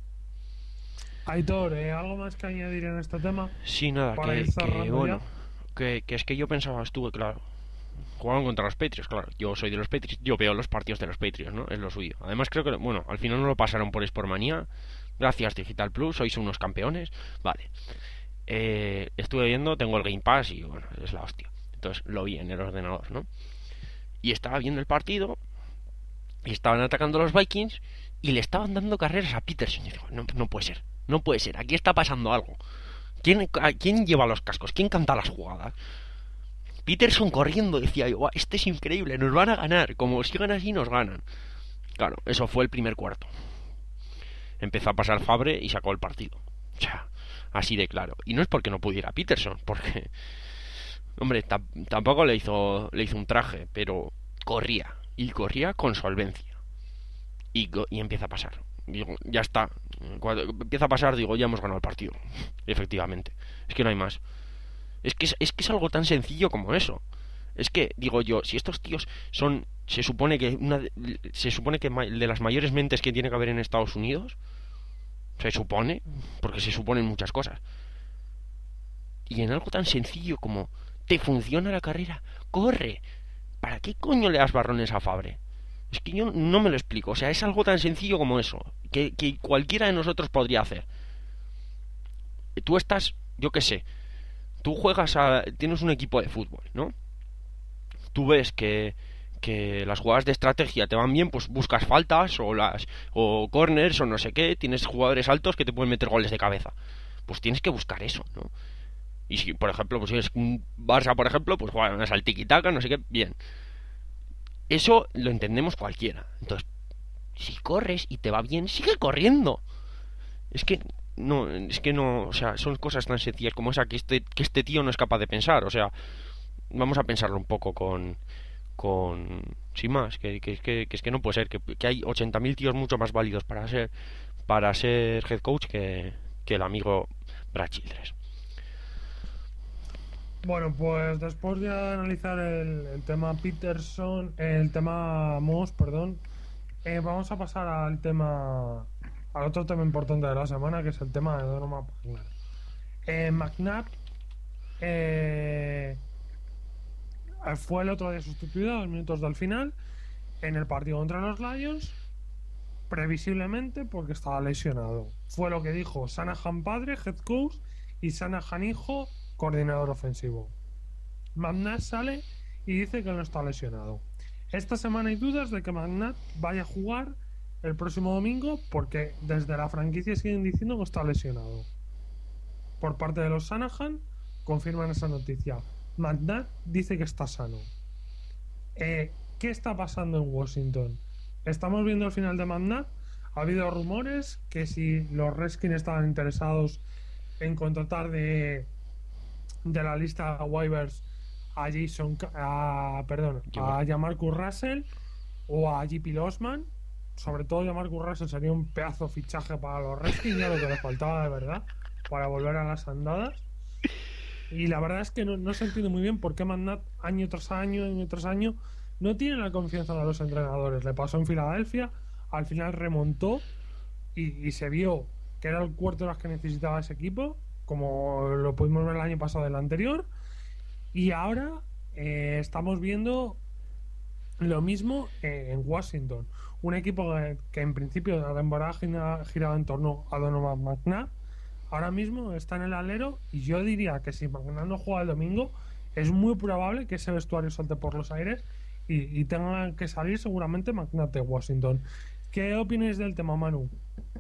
Aitor, ¿eh? ¿algo más que añadir en este tema? sí, nada, Para que, ir que cerrando bueno, ya. que, que es que yo pensaba, estuve, claro, jugaban contra los Patriots, claro, yo soy de los Patriots, yo veo los partidos de los Patriots, ¿no? Es lo suyo. Además creo que, bueno, al final no lo pasaron por Sportmanía, gracias Digital Plus, sois unos campeones, vale. Eh, estuve viendo, tengo el Game Pass y bueno, es la hostia. Entonces lo vi en el ordenador, ¿no? Y estaba viendo el partido y estaban atacando a los Vikings y le estaban dando carreras a Peterson. Y digo, no, no puede ser, no puede ser, aquí está pasando algo. ¿Quién, a, ¿Quién lleva los cascos? ¿Quién canta las jugadas? Peterson corriendo, decía yo, este es increíble, nos van a ganar, como sigan así nos ganan. Claro, eso fue el primer cuarto. Empezó a pasar Favre y sacó el partido. O sea, así de claro. Y no es porque no pudiera Peterson, porque hombre, tampoco le hizo le hizo un traje, pero corría y corría con solvencia. Y, y empieza a pasar. Digo, ya está. Cuando empieza a pasar, digo, ya hemos ganado el partido. Efectivamente. Es que no hay más. Es que es, es que es algo tan sencillo como eso. Es que, digo yo, si estos tíos son, se supone que una de, se supone que de las mayores mentes que tiene que haber en Estados Unidos, se supone, porque se suponen muchas cosas. Y en algo tan sencillo como te funciona la carrera, corre. ¿Para qué coño le das barrones a Favre? Es que yo no me lo explico. O sea, es algo tan sencillo como eso, que, que cualquiera de nosotros podría hacer. Tú estás, yo qué sé, tú juegas a, tienes un equipo de fútbol, ¿no? Tú ves que, que las jugadas de estrategia te van bien, pues buscas faltas o las o corners o no sé qué, tienes jugadores altos que te pueden meter goles de cabeza. Pues tienes que buscar eso, ¿no? Y si, por ejemplo, pues si es un Barça, por ejemplo, pues juegas al tiki-taka, no sé qué, bien. Eso lo entendemos cualquiera. Entonces, si corres y te va bien, sigue corriendo. Es que no, es que no, o sea, son cosas tan sencillas como esa que este que este tío no es capaz de pensar, o sea, vamos a pensarlo un poco con con sin más, que, que, que, que es que no puede ser que, que hay ochenta mil tíos mucho más válidos para ser para ser head coach que, que el amigo Brad Childress. Bueno, pues después de analizar el, el tema Peterson, el tema Moss, perdón, eh, vamos a pasar al tema, al otro tema importante de la semana, que es el tema de Donovan McNabb. Eh, McNabb eh, fue el otro día sustituido a dos minutos del final en el partido contra los Lions, previsiblemente porque estaba lesionado. Fue lo que dijo Shanahan padre, head coach, y Shanahan hijo, coordinador ofensivo. McNabb sale y dice que no está lesionado. Esta semana hay dudas de que McNabb vaya a jugar el próximo domingo, porque desde la franquicia siguen diciendo que está lesionado. Por parte de los Shanahan confirman esa noticia. McNabb dice que está sano. Eh, ¿Qué está pasando en Washington? Estamos viendo el final de McNabb. Ha habido rumores que si los Redskins estaban interesados en contratar de de la lista waivers a Jason a, perdón, a Jamarcus Russell o a J P Losman. Sobre todo Jamarcus Russell sería un pedazo de fichaje para los Redskins, ya lo que les faltaba de verdad para volver a las andadas. Y la verdad es que no, no se entiende muy bien por qué McNabb año tras año, año tras año, no tiene la confianza de los entrenadores. Le pasó en Filadelfia, al final remontó y, y se vio que era el cuarto de las que necesitaba ese equipo, como lo pudimos ver el año pasado del anterior. Y ahora eh, estamos viendo lo mismo eh, en Washington. Un equipo que, que en principio la temporada gira- giraba en torno a Donovan McNabb. Ahora mismo está en el alero y yo diría que si McNabb no juega el domingo, es muy probable que ese vestuario salte por los aires y, y tenga que salir seguramente McNabb de Washington. ¿Qué opináis del tema, Manu?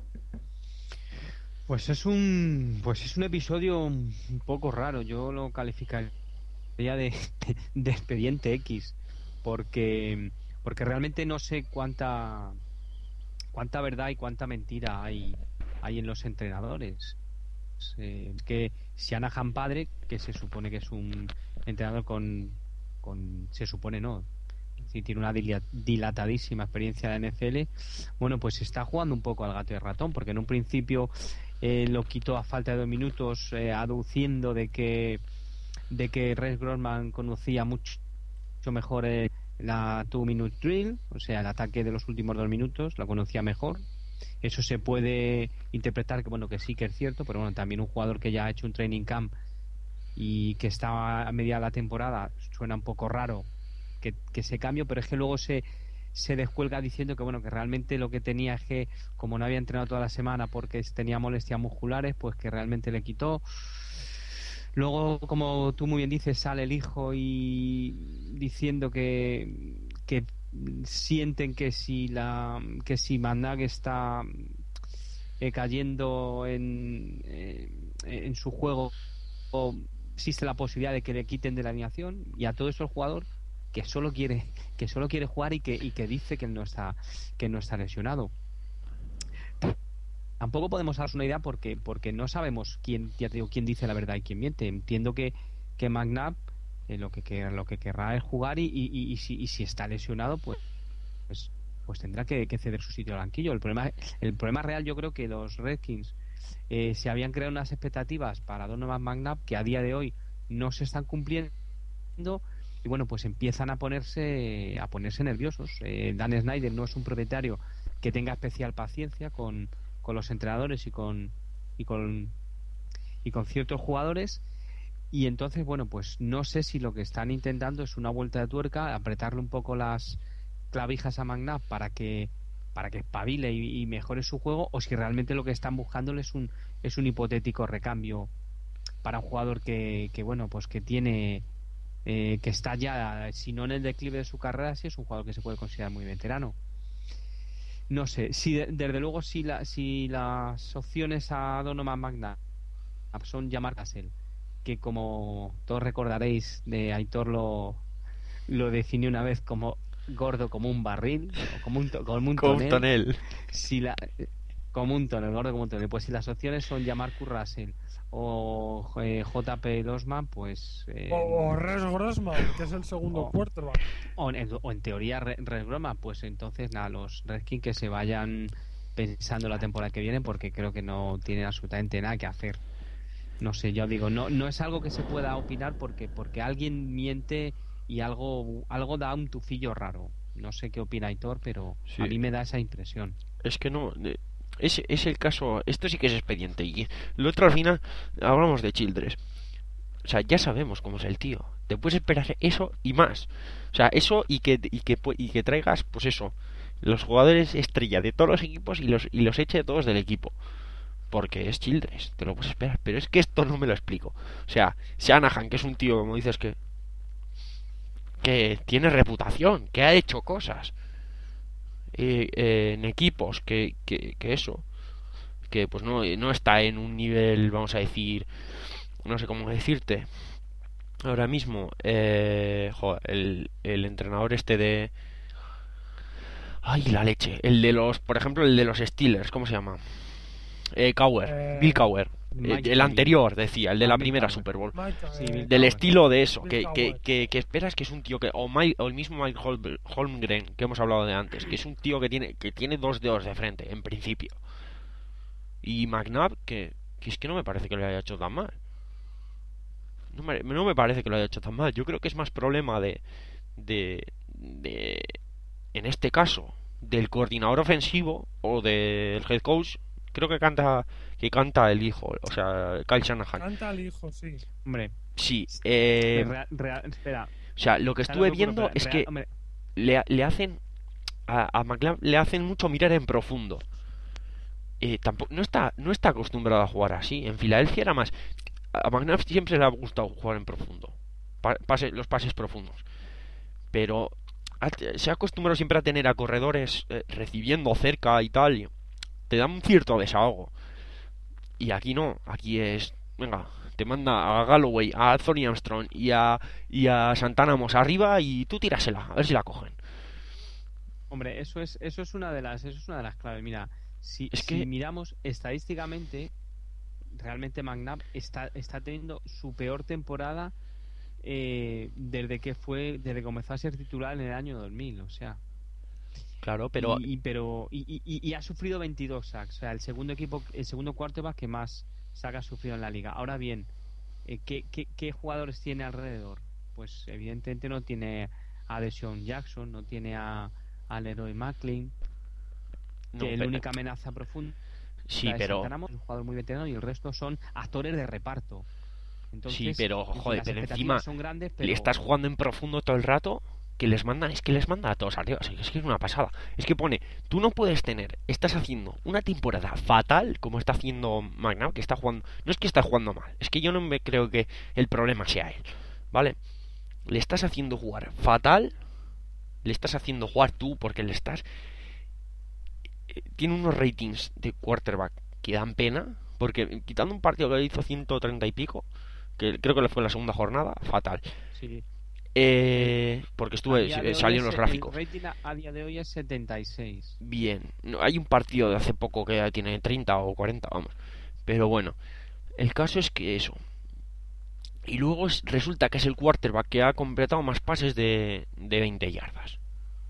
Pues es un pues es un episodio un poco raro. Yo lo calificaría de, de expediente X, porque porque realmente no sé cuánta cuánta verdad y cuánta mentira hay hay en los entrenadores. Eh, que Shanahan padre, que se supone que es un entrenador con con se supone no sí, tiene una dila- dilatadísima experiencia de N F L. Bueno, pues está jugando un poco al gato y ratón, porque en un principio eh, lo quitó a falta de dos minutos, eh, aduciendo de que de que Rex Grossman conocía mucho, mucho mejor eh, la two minute drill, o sea, el ataque de los últimos dos minutos, la conocía mejor. Eso se puede interpretar que bueno, que sí que es cierto, pero bueno, también un jugador que ya ha hecho un training camp y que está a media de la temporada, suena un poco raro que, que ese cambio, pero es que luego se se descuelga diciendo que bueno, que realmente lo que tenía es que como no había entrenado toda la semana porque tenía molestias musculares, pues que realmente le quitó. Luego, como tú muy bien dices, sale el hijo y diciendo que que sienten que si la que si Mandag está eh, cayendo en eh, en su juego, o existe la posibilidad de que le quiten de la alineación, y a todo eso el jugador que solo quiere que solo quiere jugar y que y que dice que él no está que no está lesionado. Tampoco podemos darnos una idea porque porque no sabemos quién, ya te digo, quién dice la verdad y quién miente. Entiendo que que McNabb eh, lo que, que lo que querrá es jugar y, y, y, y si y si está lesionado pues pues, pues tendrá que, que ceder su sitio al banquillo. El problema el problema real, yo creo que los Redskins eh, se habían creado unas expectativas para Donovan McNabb que a día de hoy no se están cumpliendo. Y bueno, pues empiezan a ponerse a ponerse nerviosos. eh, Dan Snyder no es un propietario que tenga especial paciencia con, con los entrenadores y con y con y con ciertos jugadores, y entonces bueno, pues no sé si lo que están intentando es una vuelta de tuerca, apretarle un poco las clavijas a McNabb para que para que espabile y, y mejore su juego, o si realmente lo que están buscándole es un es un hipotético recambio para un jugador que, que bueno, pues que tiene Eh, que está ya, si no en el declive de su carrera, sí es un jugador que se puede considerar muy veterano. No sé, si de, desde luego si, la, si las opciones a Donovan McNabb son llamar Castle, que como todos recordaréis, de Aitor lo, lo definió una vez como gordo como un barril, o como un, to, como un Como tonel, un tonel. Si la, como un tonel, gordo como un tonel, pues si las opciones son llamar Russell o eh, J P Losman, pues eh, O, o Rex Grossman, que es el segundo o, quarterback. o, en, o en teoría Rex Grossman, pues entonces nada, los Redskins que se vayan pensando la temporada que viene, porque creo que no tienen absolutamente nada que hacer. No sé, yo digo, no no es algo que se pueda opinar porque porque alguien miente y algo algo da un tufillo raro. No sé qué opina Aitor, pero Sí. a mí me da esa impresión. Es que no... Es, es el caso... Esto sí que es expediente. Y lo otro, al final, hablamos de Childress. O sea, ya sabemos cómo es el tío. Te puedes esperar eso y más. O sea, eso y que y que, y que traigas, pues eso, los jugadores estrella de todos los equipos y los y los eche todos del equipo. Porque es Childress, te lo puedes esperar. Pero es que esto no me lo explico. O sea, Shanahan, que es un tío, como dices, que que tiene reputación, que ha hecho cosas eh, eh, en equipos, que, que, que eso, que pues no, no está en un nivel, vamos a decir, no sé cómo decirte ahora mismo, eh, joder, el, el entrenador este de... Ay, la leche. El de los, por ejemplo, el de los Steelers, ¿cómo se llama? Eh, Cowher, Eh, Bill Cowher. Eh, el anterior, decía, el de Ah, la Bill primera Cowher. Super Bowl. Mike, Sí, eh, Bill Del Cowher. estilo de eso, Bill que, que, Cowher. que, que esperas que es un tío que... O, Mike- o el mismo Mike Hol- Holmgren, que hemos hablado de antes, que es un tío que tiene que tiene dos dedos de frente, en principio. Y McNabb, que, que es que no me parece que lo haya hecho tan mal. no me, no me parece que lo haya hecho tan mal. Yo creo que es más problema de, de, de, en este caso, del coordinador ofensivo o del head coach. Creo que canta que canta el hijo, o sea, Kyle Shanahan. Canta el hijo, sí. Hombre, Sí, eh, real, real, espera. o sea, lo que estuve viendo es que hombre, le, le hacen a, a McNabb le hacen mucho mirar en profundo. Eh, tampoco no está no está acostumbrado a jugar así. En Filadelfia era más, a McNabb siempre le ha gustado jugar en profundo, pa- pase, los pases profundos, pero ha- se ha acostumbrado siempre a tener a corredores eh, recibiendo cerca y tal, y te da un cierto desahogo. Y aquí no, aquí es, venga, te manda a Galloway, a Anthony Armstrong y a, y a Santana Moss arriba y tú tírasela, a ver si la cogen. hombre, eso es eso es una de las eso es una de las claves. Mira, si, Es si que- miramos estadísticamente, realmente McNabb está está teniendo su peor temporada eh, desde que fue desde que comenzó a ser titular en el año dos mil, o sea. Claro, pero y, y- pero y, y- y ha sufrido veintidós sacks, o sea, el segundo equipo, el segundo quarterback que más sacks ha sufrido en la liga. Ahora bien, eh, ¿qué, qué, qué jugadores tiene alrededor? Pues evidentemente no tiene a Deshaun Jackson, no tiene a, a Leroy McLean, no, que es la pero- única amenaza profunda. sí, es pero Santana Moss, un jugador muy veterano, y el resto son actores de reparto. Entonces, sí, pero es decir, joder, las pero expectativas encima son grandes, pero le estás jugando en profundo todo el rato, que les mandan, es que les manda a todos arriba, es que es que es una pasada. Es que pone, tú no puedes tener, estás haciendo una temporada fatal como está haciendo McNabb, que está jugando, no es que está jugando mal, es que yo no me creo que el problema sea él, ¿vale? Le estás haciendo jugar fatal, le estás haciendo jugar tú porque le estás eh, tiene unos ratings de quarterback que dan pena, porque quitando un partido que hizo ciento treinta y pico, que creo que le fue en la segunda jornada, fatal. sí. Eh, porque A estuve, día de eh, hoy salieron es- los gráficos. El rating a, a día de hoy es setenta y seis. Bien, no, hay un partido de hace poco que ya tiene treinta o cuarenta, vamos. Pero bueno, el caso es que eso. Y luego es- resulta que es el quarterback que ha completado más pases de, de veinte yardas.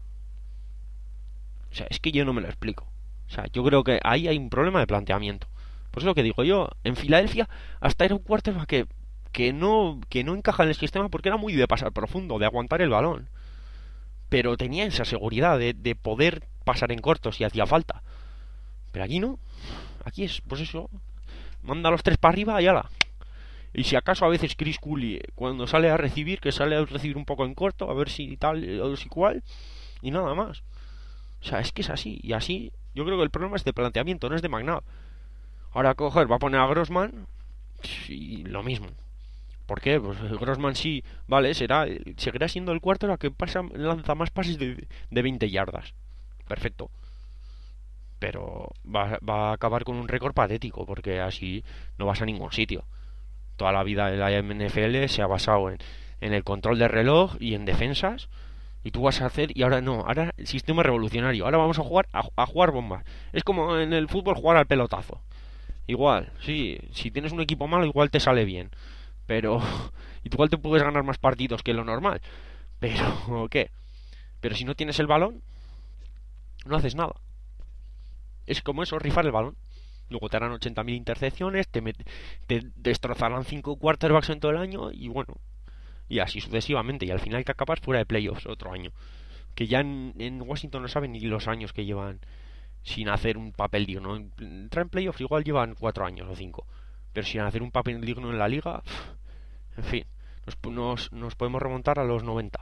O sea, es que yo no me lo explico. O sea, yo creo que ahí hay un problema de planteamiento. Pues es lo que digo yo. En Filadelfia hasta era un quarterback que, que, no, que no encaja en el sistema porque era muy de pasar profundo, de aguantar el balón. Pero tenía esa seguridad de, de poder pasar en corto si hacía falta. Pero aquí no. Aquí es, pues eso. Manda a los tres para arriba y ala. Y si acaso a veces Chris Cooley, cuando sale a recibir, que sale a recibir un poco en corto, a ver si tal o si cual, y nada más. O sea, es que es así. Y así, yo creo que el problema es de planteamiento, no es de McNabb. Ahora coger, va a poner a Grossman y lo mismo. ¿Por qué? Pues Grossman sí, vale, será, seguirá siendo el cuarto la que pasa, lanza más pases de, de veinte yardas. Perfecto. Pero va, va a acabar con un récord patético, porque así no vas a ningún sitio. Toda la vida de la N F L se ha basado en, en el control de reloj y en defensas. Y tú vas a hacer, y ahora no, ahora el sistema revolucionario. Ahora vamos a jugar a, a jugar bombas. Es como en el fútbol jugar al pelotazo. Igual, sí, si tienes un equipo malo igual te sale bien. Pero igual te puedes ganar más partidos que lo normal. Pero ¿qué? Pero si no tienes el balón, no haces nada. Es como eso, rifar el balón. Luego te harán ochenta mil intercepciones, te, met- te destrozarán cinco quarterbacks en todo el año y bueno, y así sucesivamente. Y al final te acabas fuera de playoffs otro año. Que ya en, en Washington no saben ni los años que llevan sin hacer un papel digno. Entrar en playoffs igual llevan cuatro años o cinco. Pero sin hacer un papel digno en la liga, en fin, nos, nos, nos podemos remontar a los noventa.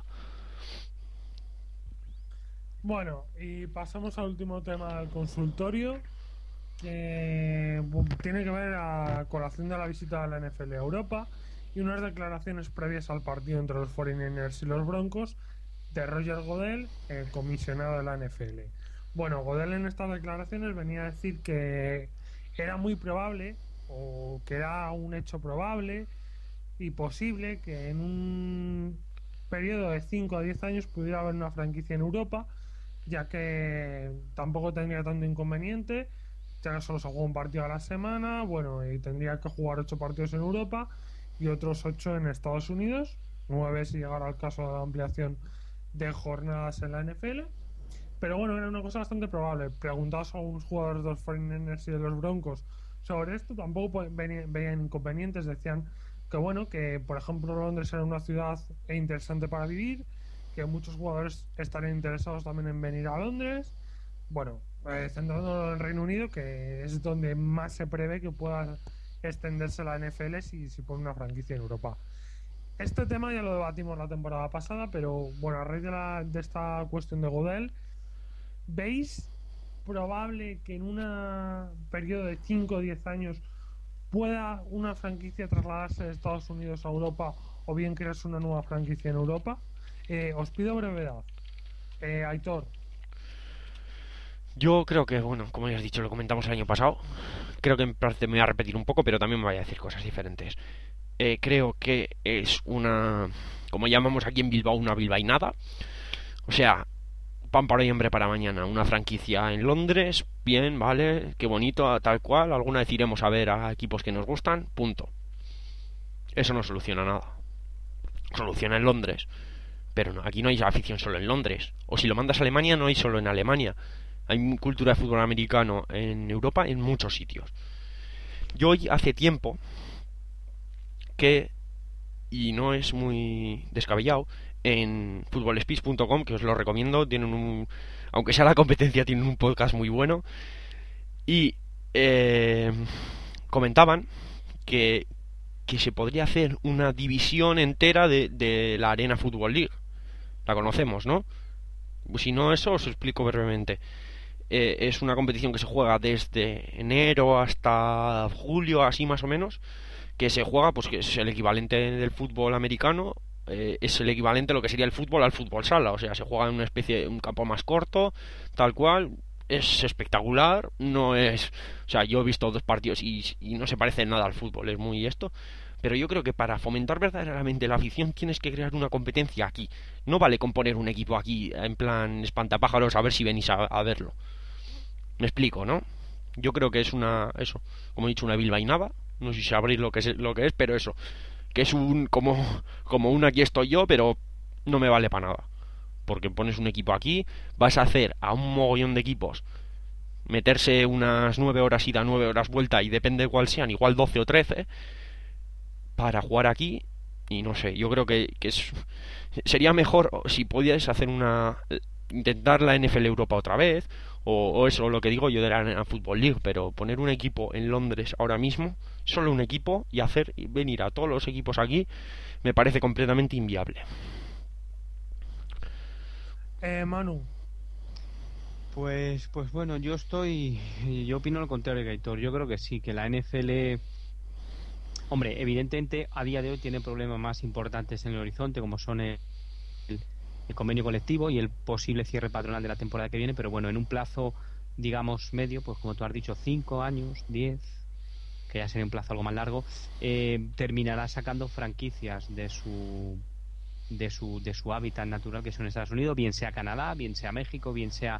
Bueno, y pasamos al último tema del consultorio, que bu- tiene que ver a colación de la visita de la N F L a Europa y unas declaraciones previas al partido entre los cuarenta y nueve ers y los Broncos de Roger Goodell, el comisionado de la N F L. Bueno, Goodell en estas declaraciones venía a decir que era muy probable, o que era un hecho probable y posible, que en un periodo de cinco a diez años pudiera haber una franquicia en Europa, ya que tampoco tendría tanto inconveniente, ya que solo se juega un partido a la semana, bueno, y tendría que jugar ocho partidos en Europa y otros ocho en Estados Unidos, nueve si llegara al caso de la ampliación de jornadas en la N F L. Pero bueno, era una cosa bastante probable. Preguntados a algunos jugadores de los cuarenta y nueve ers y de los Broncos sobre esto, tampoco venían, veían inconvenientes, decían que bueno, que por ejemplo Londres era una ciudad interesante para vivir, que muchos jugadores estarían interesados también en venir a Londres. Bueno, eh, centrándonos en el Reino Unido, que es donde más se prevé que pueda extenderse la N F L si, si pone una franquicia en Europa. Este tema ya lo debatimos la temporada pasada, pero bueno, a raíz de, la, de esta cuestión de Goodell, ¿veis probable que en un periodo de cinco o diez años pueda una franquicia trasladarse de Estados Unidos a Europa o bien crearse una nueva franquicia en Europa? Eh, os pido brevedad. Eh, Aitor. Yo creo que, bueno, como ya has dicho, lo comentamos el año pasado. Creo que en parte me voy a repetir un poco, pero también me voy a decir cosas diferentes. Eh, creo que es una, como llamamos aquí en Bilbao, una bilbainada. O sea, pan para hoy, hambre para mañana. Una franquicia en Londres, bien, vale, qué bonito, tal cual. Alguna vez iremos a ver a equipos que nos gustan, punto. Eso no soluciona nada. Soluciona en Londres. Pero no, aquí no hay afición solo en Londres. O si lo mandas a Alemania, no hay solo en Alemania. Hay cultura de fútbol americano en Europa en muchos sitios. Yo hoy hace tiempo que, y no es muy descabellado, en futbol speech punto com, que os lo recomiendo, tienen un, aunque sea la competencia, tienen un podcast muy bueno, y eh, comentaban que, que se podría hacer una división entera de, de la Arena Football League. La conocemos, ¿no? Si no, eso os explico brevemente. Eh, es una competición que se juega desde enero hasta julio, así más o menos, que se juega, pues que es el equivalente del fútbol americano, eh, es el equivalente a lo que sería el fútbol al fútbol sala, o sea, se juega en una especie de un campo más corto, tal cual, es espectacular, no es, o sea, yo he visto dos partidos y, y no se parece nada al fútbol, es muy esto, pero yo creo que para fomentar verdaderamente la afición tienes que crear una competencia aquí, no vale con poner un equipo aquí en plan espantapájaros a ver si venís a, a verlo. Me explico, ¿no? Yo creo que es una, eso, como he dicho, una bilbainada. No sé si sabréis lo que es, lo que es, pero eso, que es un, como, como un aquí estoy yo, pero no me vale para nada. Porque pones un equipo aquí, vas a hacer a un mogollón de equipos meterse unas nueve horas ida, nueve horas vuelta, y depende de cuál sean, igual doce o trece, para jugar aquí, y no sé, yo creo que, que es, sería mejor si pudierais hacer una, intentar la N F L Europa otra vez, o, o eso, lo que digo yo de la, la Football League, pero poner un equipo en Londres ahora mismo, solo un equipo, y hacer venir a todos los equipos aquí, me parece completamente inviable. Eh, Manu. Pues, pues bueno, yo estoy, yo opino lo contrario que Aitor. Yo creo que sí, que la N F L, hombre, evidentemente a día de hoy tiene problemas más importantes en el horizonte, como son el, el convenio colectivo y el posible cierre patronal de la temporada que viene, pero bueno, en un plazo, digamos, medio, pues como tú has dicho, cinco años, diez, que ya sería un plazo algo más largo, eh, terminará sacando franquicias de su de su de su hábitat natural, que son Estados Unidos, bien sea Canadá, bien sea México, bien sea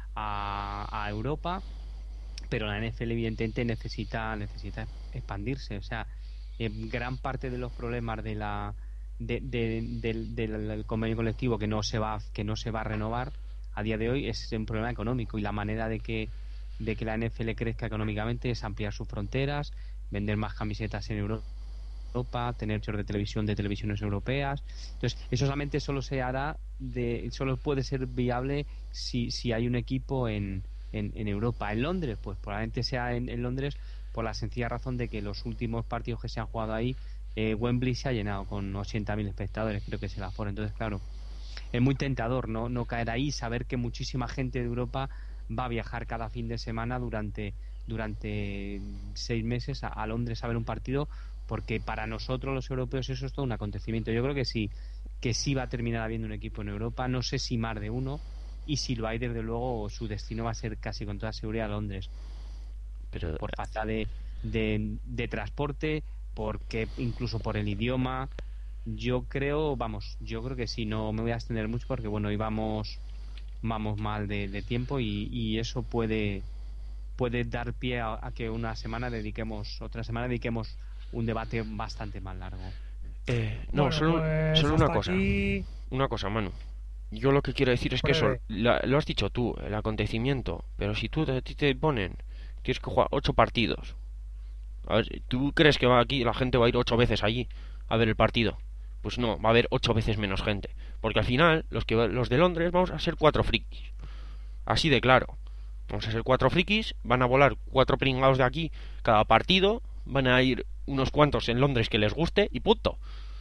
a, a Europa, pero la N F L evidentemente necesita necesita expandirse. O sea, eh, gran parte de los problemas de la de, de, de, de, del, del convenio colectivo que no se va que no se va a renovar a día de hoy es un problema económico, y la manera de que de que la N F L crezca económicamente es ampliar sus fronteras, vender más camisetas en Europa, tener derechos de televisión de televisiones europeas. Entonces, eso solamente solo se hará de solo puede ser viable si si hay un equipo en en, en Europa. En Londres, pues probablemente sea en, en Londres, por la sencilla razón de que los últimos partidos que se han jugado ahí, eh, Wembley se ha llenado con ochenta mil espectadores, creo que es el aforo. Entonces, claro, es muy tentador no no caer ahí, saber que muchísima gente de Europa va a viajar cada fin de semana durante durante seis meses a, a Londres a ver un partido, porque para nosotros los europeos eso es todo un acontecimiento. Yo creo que sí que sí va a terminar habiendo un equipo en Europa, no sé si más de uno, y si lo hay, desde luego su destino va a ser casi con toda seguridad Londres, pero por falta de, de, de transporte, porque incluso por el idioma. Yo creo, vamos, yo creo que sí, no me voy a extender mucho porque bueno, hoy vamos vamos mal de, de tiempo, y, y eso puede puede dar pie a, a que una semana dediquemos otra semana dediquemos un debate bastante más largo. Eh, no, Bueno, solo, pues solo una hasta cosa. aquí. Una cosa, Manu. Yo lo que quiero decir es que eso, Breve. la- lo has dicho tú, el acontecimiento. Pero si tú a ti te ponen, tienes que jugar ocho partidos. A ver, ¿tú crees que va aquí la gente va a ir ocho veces allí a ver el partido? Pues no, va a haber ocho veces menos gente. Porque al final, los que los de Londres vamos a ser cuatro frikis. Así de claro. Vamos a ser cuatro frikis, van a volar cuatro pringados de aquí cada partido, van a ir unos cuantos en Londres que les guste y punto.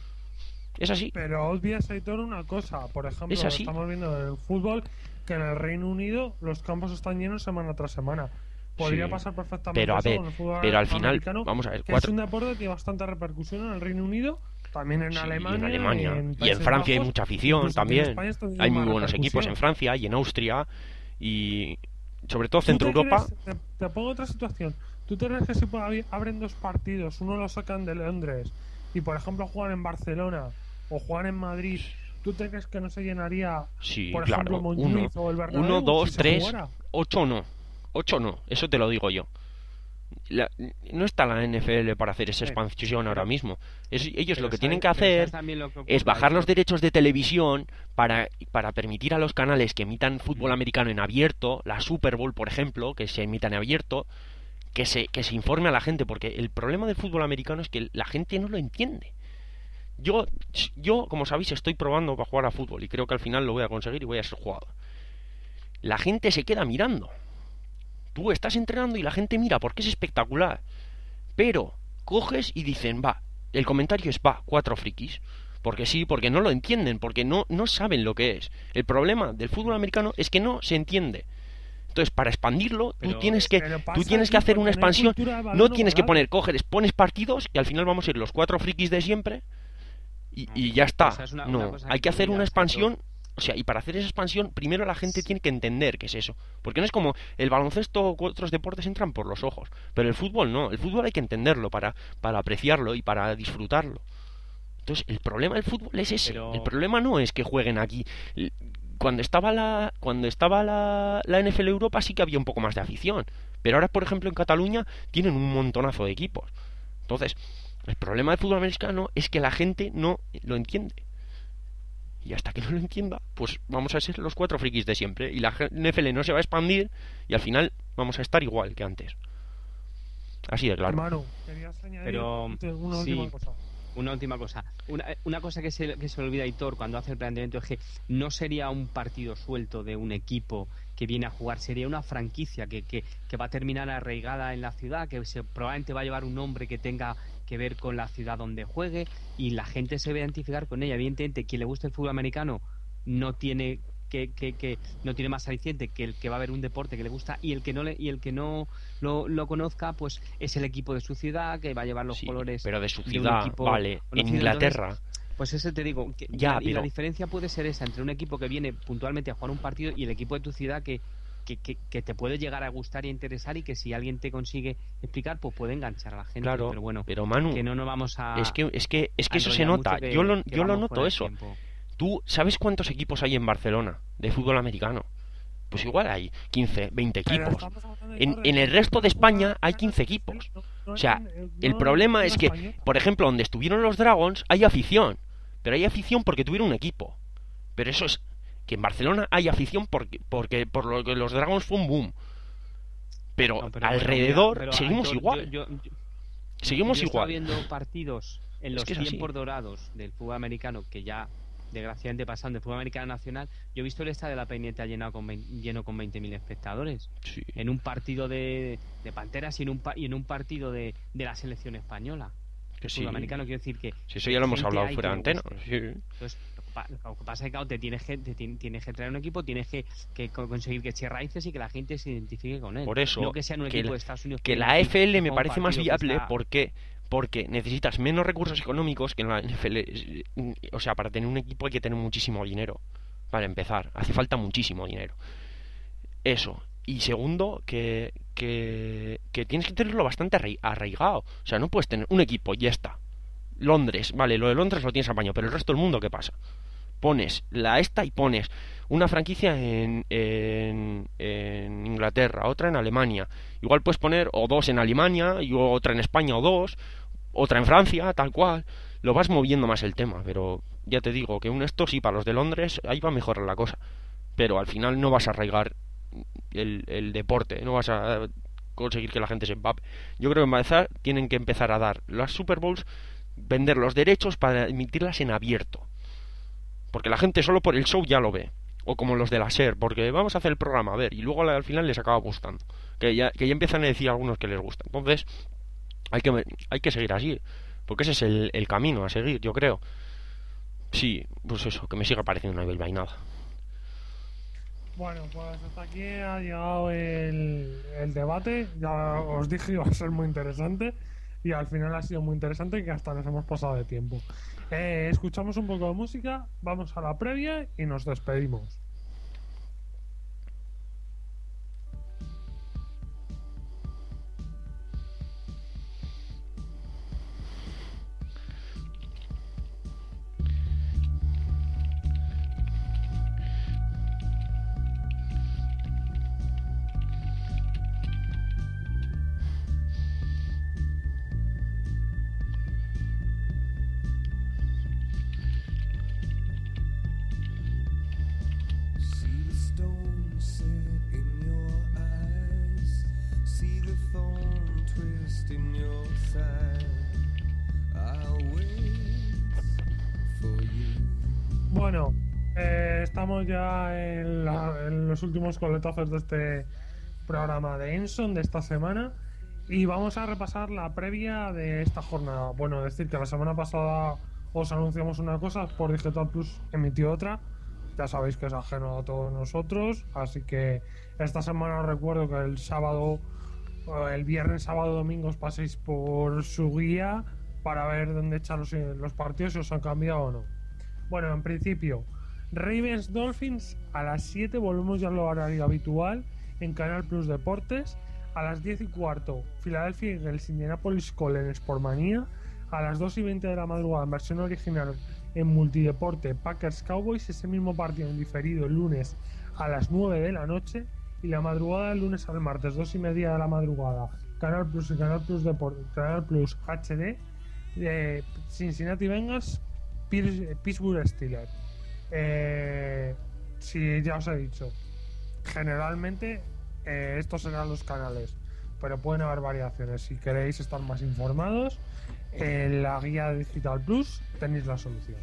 Es así. Pero olvidas, Aitor, una cosa. Por ejemplo, Es así. estamos viendo en el fútbol que en el Reino Unido los campos están llenos semana tras semana. Podría Sí. pasar perfectamente Pero a eso ver, con el fútbol pero al final, americano, vamos a ver, que cuatro... es un deporte que tiene bastante repercusión en el Reino Unido, también en Sí, Alemania, y en Alemania. en Y en Países Francia hay Bajos, mucha afición incluso aquí en también. España está teniendo Hay más muy buenos equipos repercusión. en Francia y en Austria. Y sobre todo ¿Tú Centro te Europa. crees- te, te pongo otra situación. ¿Tú te crees que si ab- abren dos partidos, uno lo sacan de Londres y por ejemplo juegan en Barcelona o juegan en Madrid, ¿tú te crees que no se llenaría, Sí, por claro. ejemplo, Uno, Montjuic o el Bernabéu uno, dos, si se tres, jugara? ocho no. Ocho no. Eso te lo digo yo. La- no está la N F L para hacer esa Sí, expansión ahora pero- mismo. Es- ellos Pero lo que ¿sabes- tienen que pero hacer ¿sabes también lo que ocurre, es bajar los Aitor? derechos de televisión para, para permitir a los canales que emitan fútbol americano en abierto, la Super Bowl, por ejemplo, que se emita en abierto, que se, que se informe a la gente, porque el problema del fútbol americano es que la gente no lo entiende. Yo, yo, como sabéis, estoy probando para jugar a fútbol y creo que al final lo voy a conseguir y voy a ser jugador. La gente se queda mirando. Tú estás entrenando y la gente mira porque es espectacular. Pero coges y dicen, va, el comentario es, va, cuatro frikis. Porque sí, porque no lo entienden, porque no, no saben lo que es. El problema del fútbol americano es que no se entiende. Entonces, para expandirlo, Pero- tú tienes que, pero tú pasa tienes que aquí hacer por una tener expansión. cultura de balón No tienes que ovalado. poner, coges, pones partidos y al final vamos a ir los cuatro frikis de siempre y, No, y ya pero está. esa es una- No, una cosa hay que que tú hacer una miras, expansión. Aitor. O sea, y para hacer esa expansión, primero la gente tiene que entender qué es eso. Porque no es como el baloncesto u otros deportes entran por los ojos. Pero el fútbol no. El fútbol hay que entenderlo para, para apreciarlo y para disfrutarlo. Entonces, el problema del fútbol es ese. Pero- El problema no es que jueguen aquí. L- Cuando estaba la cuando estaba la, la N F L Europa sí que había un poco más de afición. Pero ahora, por ejemplo, en Cataluña tienen un montonazo de equipos. Entonces, el problema del fútbol americano es que la gente no lo entiende. Y hasta que no lo entienda, pues vamos a ser los cuatro frikis de siempre. Y la N F L no se va a expandir y al final vamos a estar igual que antes. Así de claro. Hermano, querías añadir Pero, una sí. última cosa. Una última cosa. Una, una cosa que se, que se olvida Aitor cuando hace el planteamiento es que no sería un partido suelto de un equipo que viene a jugar, sería una franquicia que, que, que va a terminar arraigada en la ciudad, que se, probablemente va a llevar un nombre que tenga que ver con la ciudad donde juegue y la gente se va a identificar con ella. Evidentemente, quien le guste el fútbol americano no tiene que, que, que no tiene más aliciente que el que va a ver un deporte que le gusta y el que no le, y el que no lo, lo conozca pues es el equipo de su ciudad que va a llevar los Sí, colores pero de su un ciudad, equipo vale. En conocido. Inglaterra. Entonces, pues eso te digo que, Ya, y la pero- diferencia puede ser esa entre un equipo que viene puntualmente a jugar un partido y el equipo de tu ciudad que que, que, que te puede llegar a gustar y interesar y que si alguien te consigue explicar pues puede enganchar a la gente. Claro, pero bueno, pero Manu, que no nos vamos a es que es que es a que eso se enrollar nota. mucho, que- yo lo que yo lo vamos noto fuera de eso. tiempo. ¿Tú sabes cuántos equipos hay en Barcelona de fútbol americano? Pues igual hay quince, veinte Pero equipos. estamos hablando, En, Aitor, de en el que resto de España juega- hay quince equipos. no- no O sea, en- el no problema en es que, español. por ejemplo, donde estuvieron los Dragons hay afición. Pero hay afición porque tuvieron un equipo. Pero eso es que en Barcelona hay afición porque, porque por lo que los Dragons fue un boom. Pero, No, pero bueno, alrededor mira, pero, seguimos Aitor, igual. yo- yo- seguimos yo estaba igual. viendo partidos en los que es así. tiempos dorados del fútbol americano que ya desgraciadamente pasaron del fútbol americano nacional. Yo he visto el estadio de la Peineta lleno con vein- lleno con veinte mil espectadores Sí. en un partido de, de Panteras y en un pa- y en un partido de, de la selección española. Que El sí. fútbol americano quiero decir que Sí, eso ya lo hemos gente hablado hay fuera de que le antena. guste. Sí. Entonces, lo que, pa- lo que pasa es que claro, te tienes que te tien- tienes que traer un equipo, tienes que, que co- conseguir que eche raíces y que la gente se identifique con él. Por eso, no que sea un que equipo la- de Estados Unidos Que viene la aquí A F L me a un parece más partido que viable está- porque porque necesitas menos recursos económicos que en la N F L. O sea, para tener un equipo hay que tener muchísimo dinero. Para empezar, hace falta muchísimo dinero. Eso. Y segundo, que, que, que tienes que tenerlo bastante arrai- arraigado. O sea, no puedes tener un equipo y ya está. Londres, vale, lo de Londres lo tienes apañado, pero el resto del mundo, ¿qué pasa? Pones la esta y pones una franquicia en, en, en Inglaterra, otra en Alemania. Igual puedes poner o dos en Alemania y otra en España o dos, otra en Francia, tal cual. Lo vas moviendo más el tema, pero ya te digo que un esto sí, para los de Londres, ahí va a mejorar la cosa. Pero al final no vas a arraigar el, el deporte, no vas a conseguir que la gente se empape. Yo creo que empezar, tienen que empezar a dar las Super Bowls, vender los derechos para emitirlas en abierto, porque la gente solo por el show ya lo ve. O como los de la SER, porque vamos a hacer el programa, a ver, y luego al final les acaba gustando. Que ya, que ya empiezan a decir a algunos que les gusta. Entonces, hay que, hay que seguir así, porque ese es el, el camino a seguir, yo creo. Sí, pues eso, que me siga pareciendo una bilbainada. Bueno, pues hasta aquí ha llegado el, el debate. Ya os dije que iba a ser muy interesante. Y al final ha sido muy interesante, que hasta nos hemos pasado de tiempo. Eh, escuchamos un poco de música, vamos a la previa y nos despedimos. Bueno, eh, estamos ya en, la, en los últimos coletazos de este programa de Enson de esta semana y vamos a repasar la previa de esta jornada. Bueno, decir que la semana pasada os anunciamos una cosa, por Digital Plus emitió otra. Ya sabéis que es ajeno a todos nosotros, así que esta semana os recuerdo que el sábado, el viernes, sábado, domingo os paséis por su guía para ver dónde echan los, los partidos, si os han cambiado o no. Bueno, en principio, Ravens Dolphins a las siete, volvemos ya al horario habitual en Canal Plus Deportes. A las diez y cuarto, Philadelphia Eagles Indianapolis Colts en Sportmania. A las dos y veinte de la madrugada, en versión original en multideporte, Packers Cowboys. Ese mismo partido en diferido el lunes a las nueve de la noche. Y la madrugada del lunes al martes, dos y media de la madrugada, Canal Plus y Canal Plus Deportes, Canal Plus H D, eh, Cincinnati Bengals, Pittsburgh Steelers. Eh, si ya os he dicho, generalmente eh, estos serán los canales, pero pueden haber variaciones. Si queréis estar más informados, en la guía de Digital Plus tenéis la solución.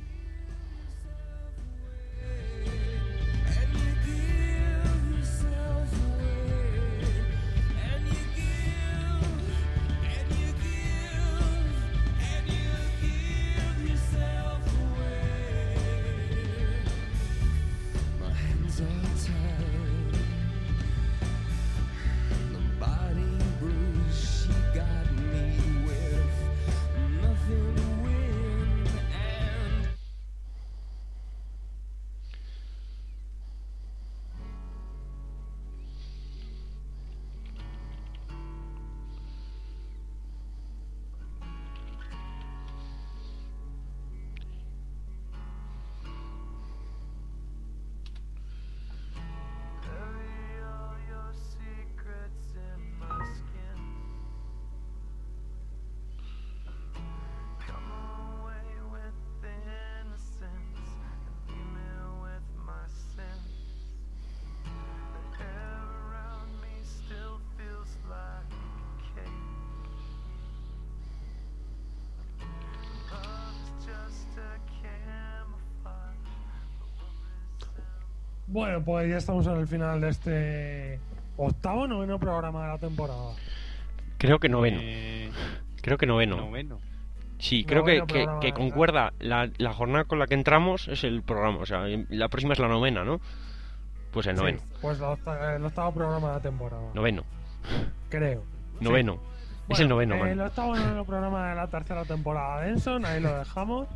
Bueno, pues ya estamos en el final de este octavo o noveno programa de la temporada. Creo que noveno. Eh, Creo que noveno. noveno. Sí, creo que, Noveno que, programa, que concuerda la, la jornada con la que entramos es el programa. O sea, la próxima es la novena, ¿no? Pues el noveno. Sí, pues la octa- el octavo programa de la temporada. Noveno. Creo. Noveno. Sí. Es Bueno, el noveno, El man. octavo o noveno programa de la tercera temporada de Enson, ahí lo dejamos.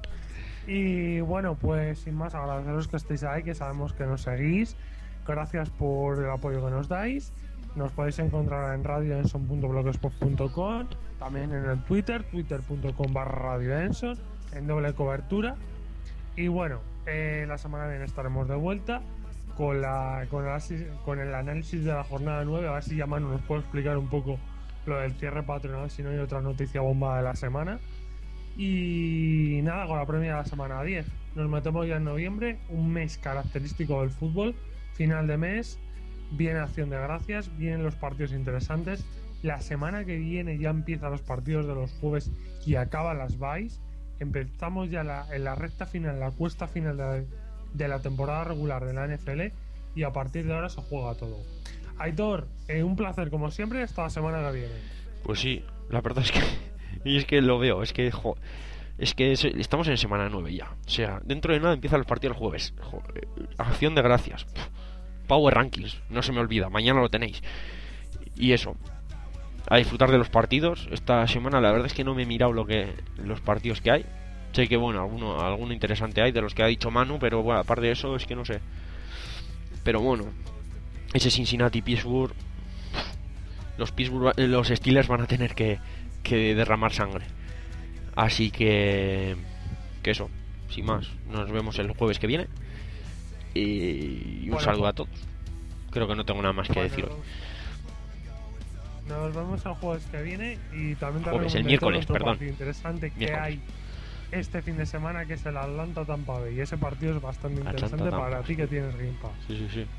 Y bueno, pues sin más, agradeceros que estéis ahí, que sabemos que nos seguís. Gracias por el apoyo que nos dais. Nos podéis encontrar en radioenson punto blogspot punto com, también en el Twitter, twitter punto com barra radioenson, en doble cobertura. Y bueno, eh, la semana que viene estaremos de vuelta con, la, con, el, asis- con el análisis de la jornada nueve. A ver si Yamano nos puede explicar un poco lo del cierre patronal, si no hay otra noticia bomba de la semana. Y nada, con la premia de la semana diez. Nos metemos ya en noviembre, un mes característico del fútbol, final de mes, viene Acción de Gracias, vienen los partidos interesantes La semana que viene ya empiezan los partidos de los jueves y acaban las byes. Empezamos ya la, en la recta final, la cuesta final de la, de la temporada regular de la N F L, y a partir de ahora se juega todo. Aitor, eh, un placer como siempre hasta la semana que viene. Pues sí, la verdad es que y es que lo veo, es que jo, es que es, estamos en semana nueve ya. O sea, dentro de nada empiezan los partidos el jueves. Jo, eh, acción de gracias. Pff, Power Rankings, no se me olvida, mañana lo tenéis. Y eso, a disfrutar de los partidos. Esta semana la verdad es que no me he mirado lo que los partidos que hay. Sé que bueno, alguno, alguno interesante hay de los que ha dicho Manu, pero bueno, aparte de eso es que no sé. Pero bueno, ese Cincinnati Pittsburgh, los Pittsburgh, los Steelers van a tener que, que derramar sangre. Así que que eso, sin más, nos vemos el jueves que viene. Y un bueno, saludo a todos. Creo que no tengo nada más que bueno, deciros. Nos vemos el jueves que viene y también te Jueves, el recomiendo miércoles, otro perdón. partido interesante que Miércoles. hay este fin de semana, que es el Atlanta Tampa Bay, y ese partido es bastante Atlanta, interesante Tampa, para ti que tienes Game Pass. Sí, sí, sí.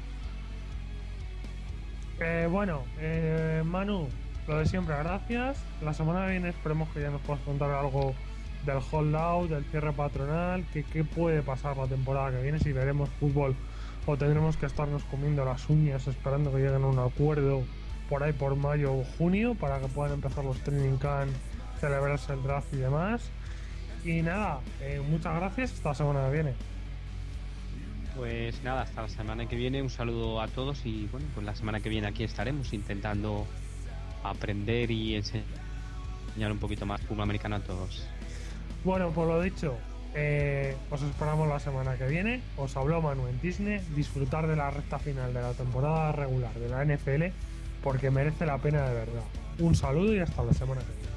Eh, bueno, eh, Manu, lo de siempre, gracias. La semana que viene esperemos que ya nos puedas contar algo del holdout, del cierre patronal, que qué puede pasar la temporada que viene, si veremos fútbol o tendremos que estarnos comiendo las uñas esperando que lleguen a un acuerdo por ahí por mayo o junio para que puedan empezar los training camp, celebrarse el draft y demás. Y nada, eh, muchas gracias, hasta la semana que viene. Pues nada, hasta la semana que viene, un saludo a todos y bueno, pues la semana que viene aquí estaremos intentando aprender y enseñar un poquito más fútbol americano a todos. Bueno, pues lo dicho, eh, os esperamos la semana que viene. Os habló Manu en Disney. Disfrutar de la recta final de la temporada regular de la N F L porque merece la pena de verdad. Un saludo y hasta la semana que viene.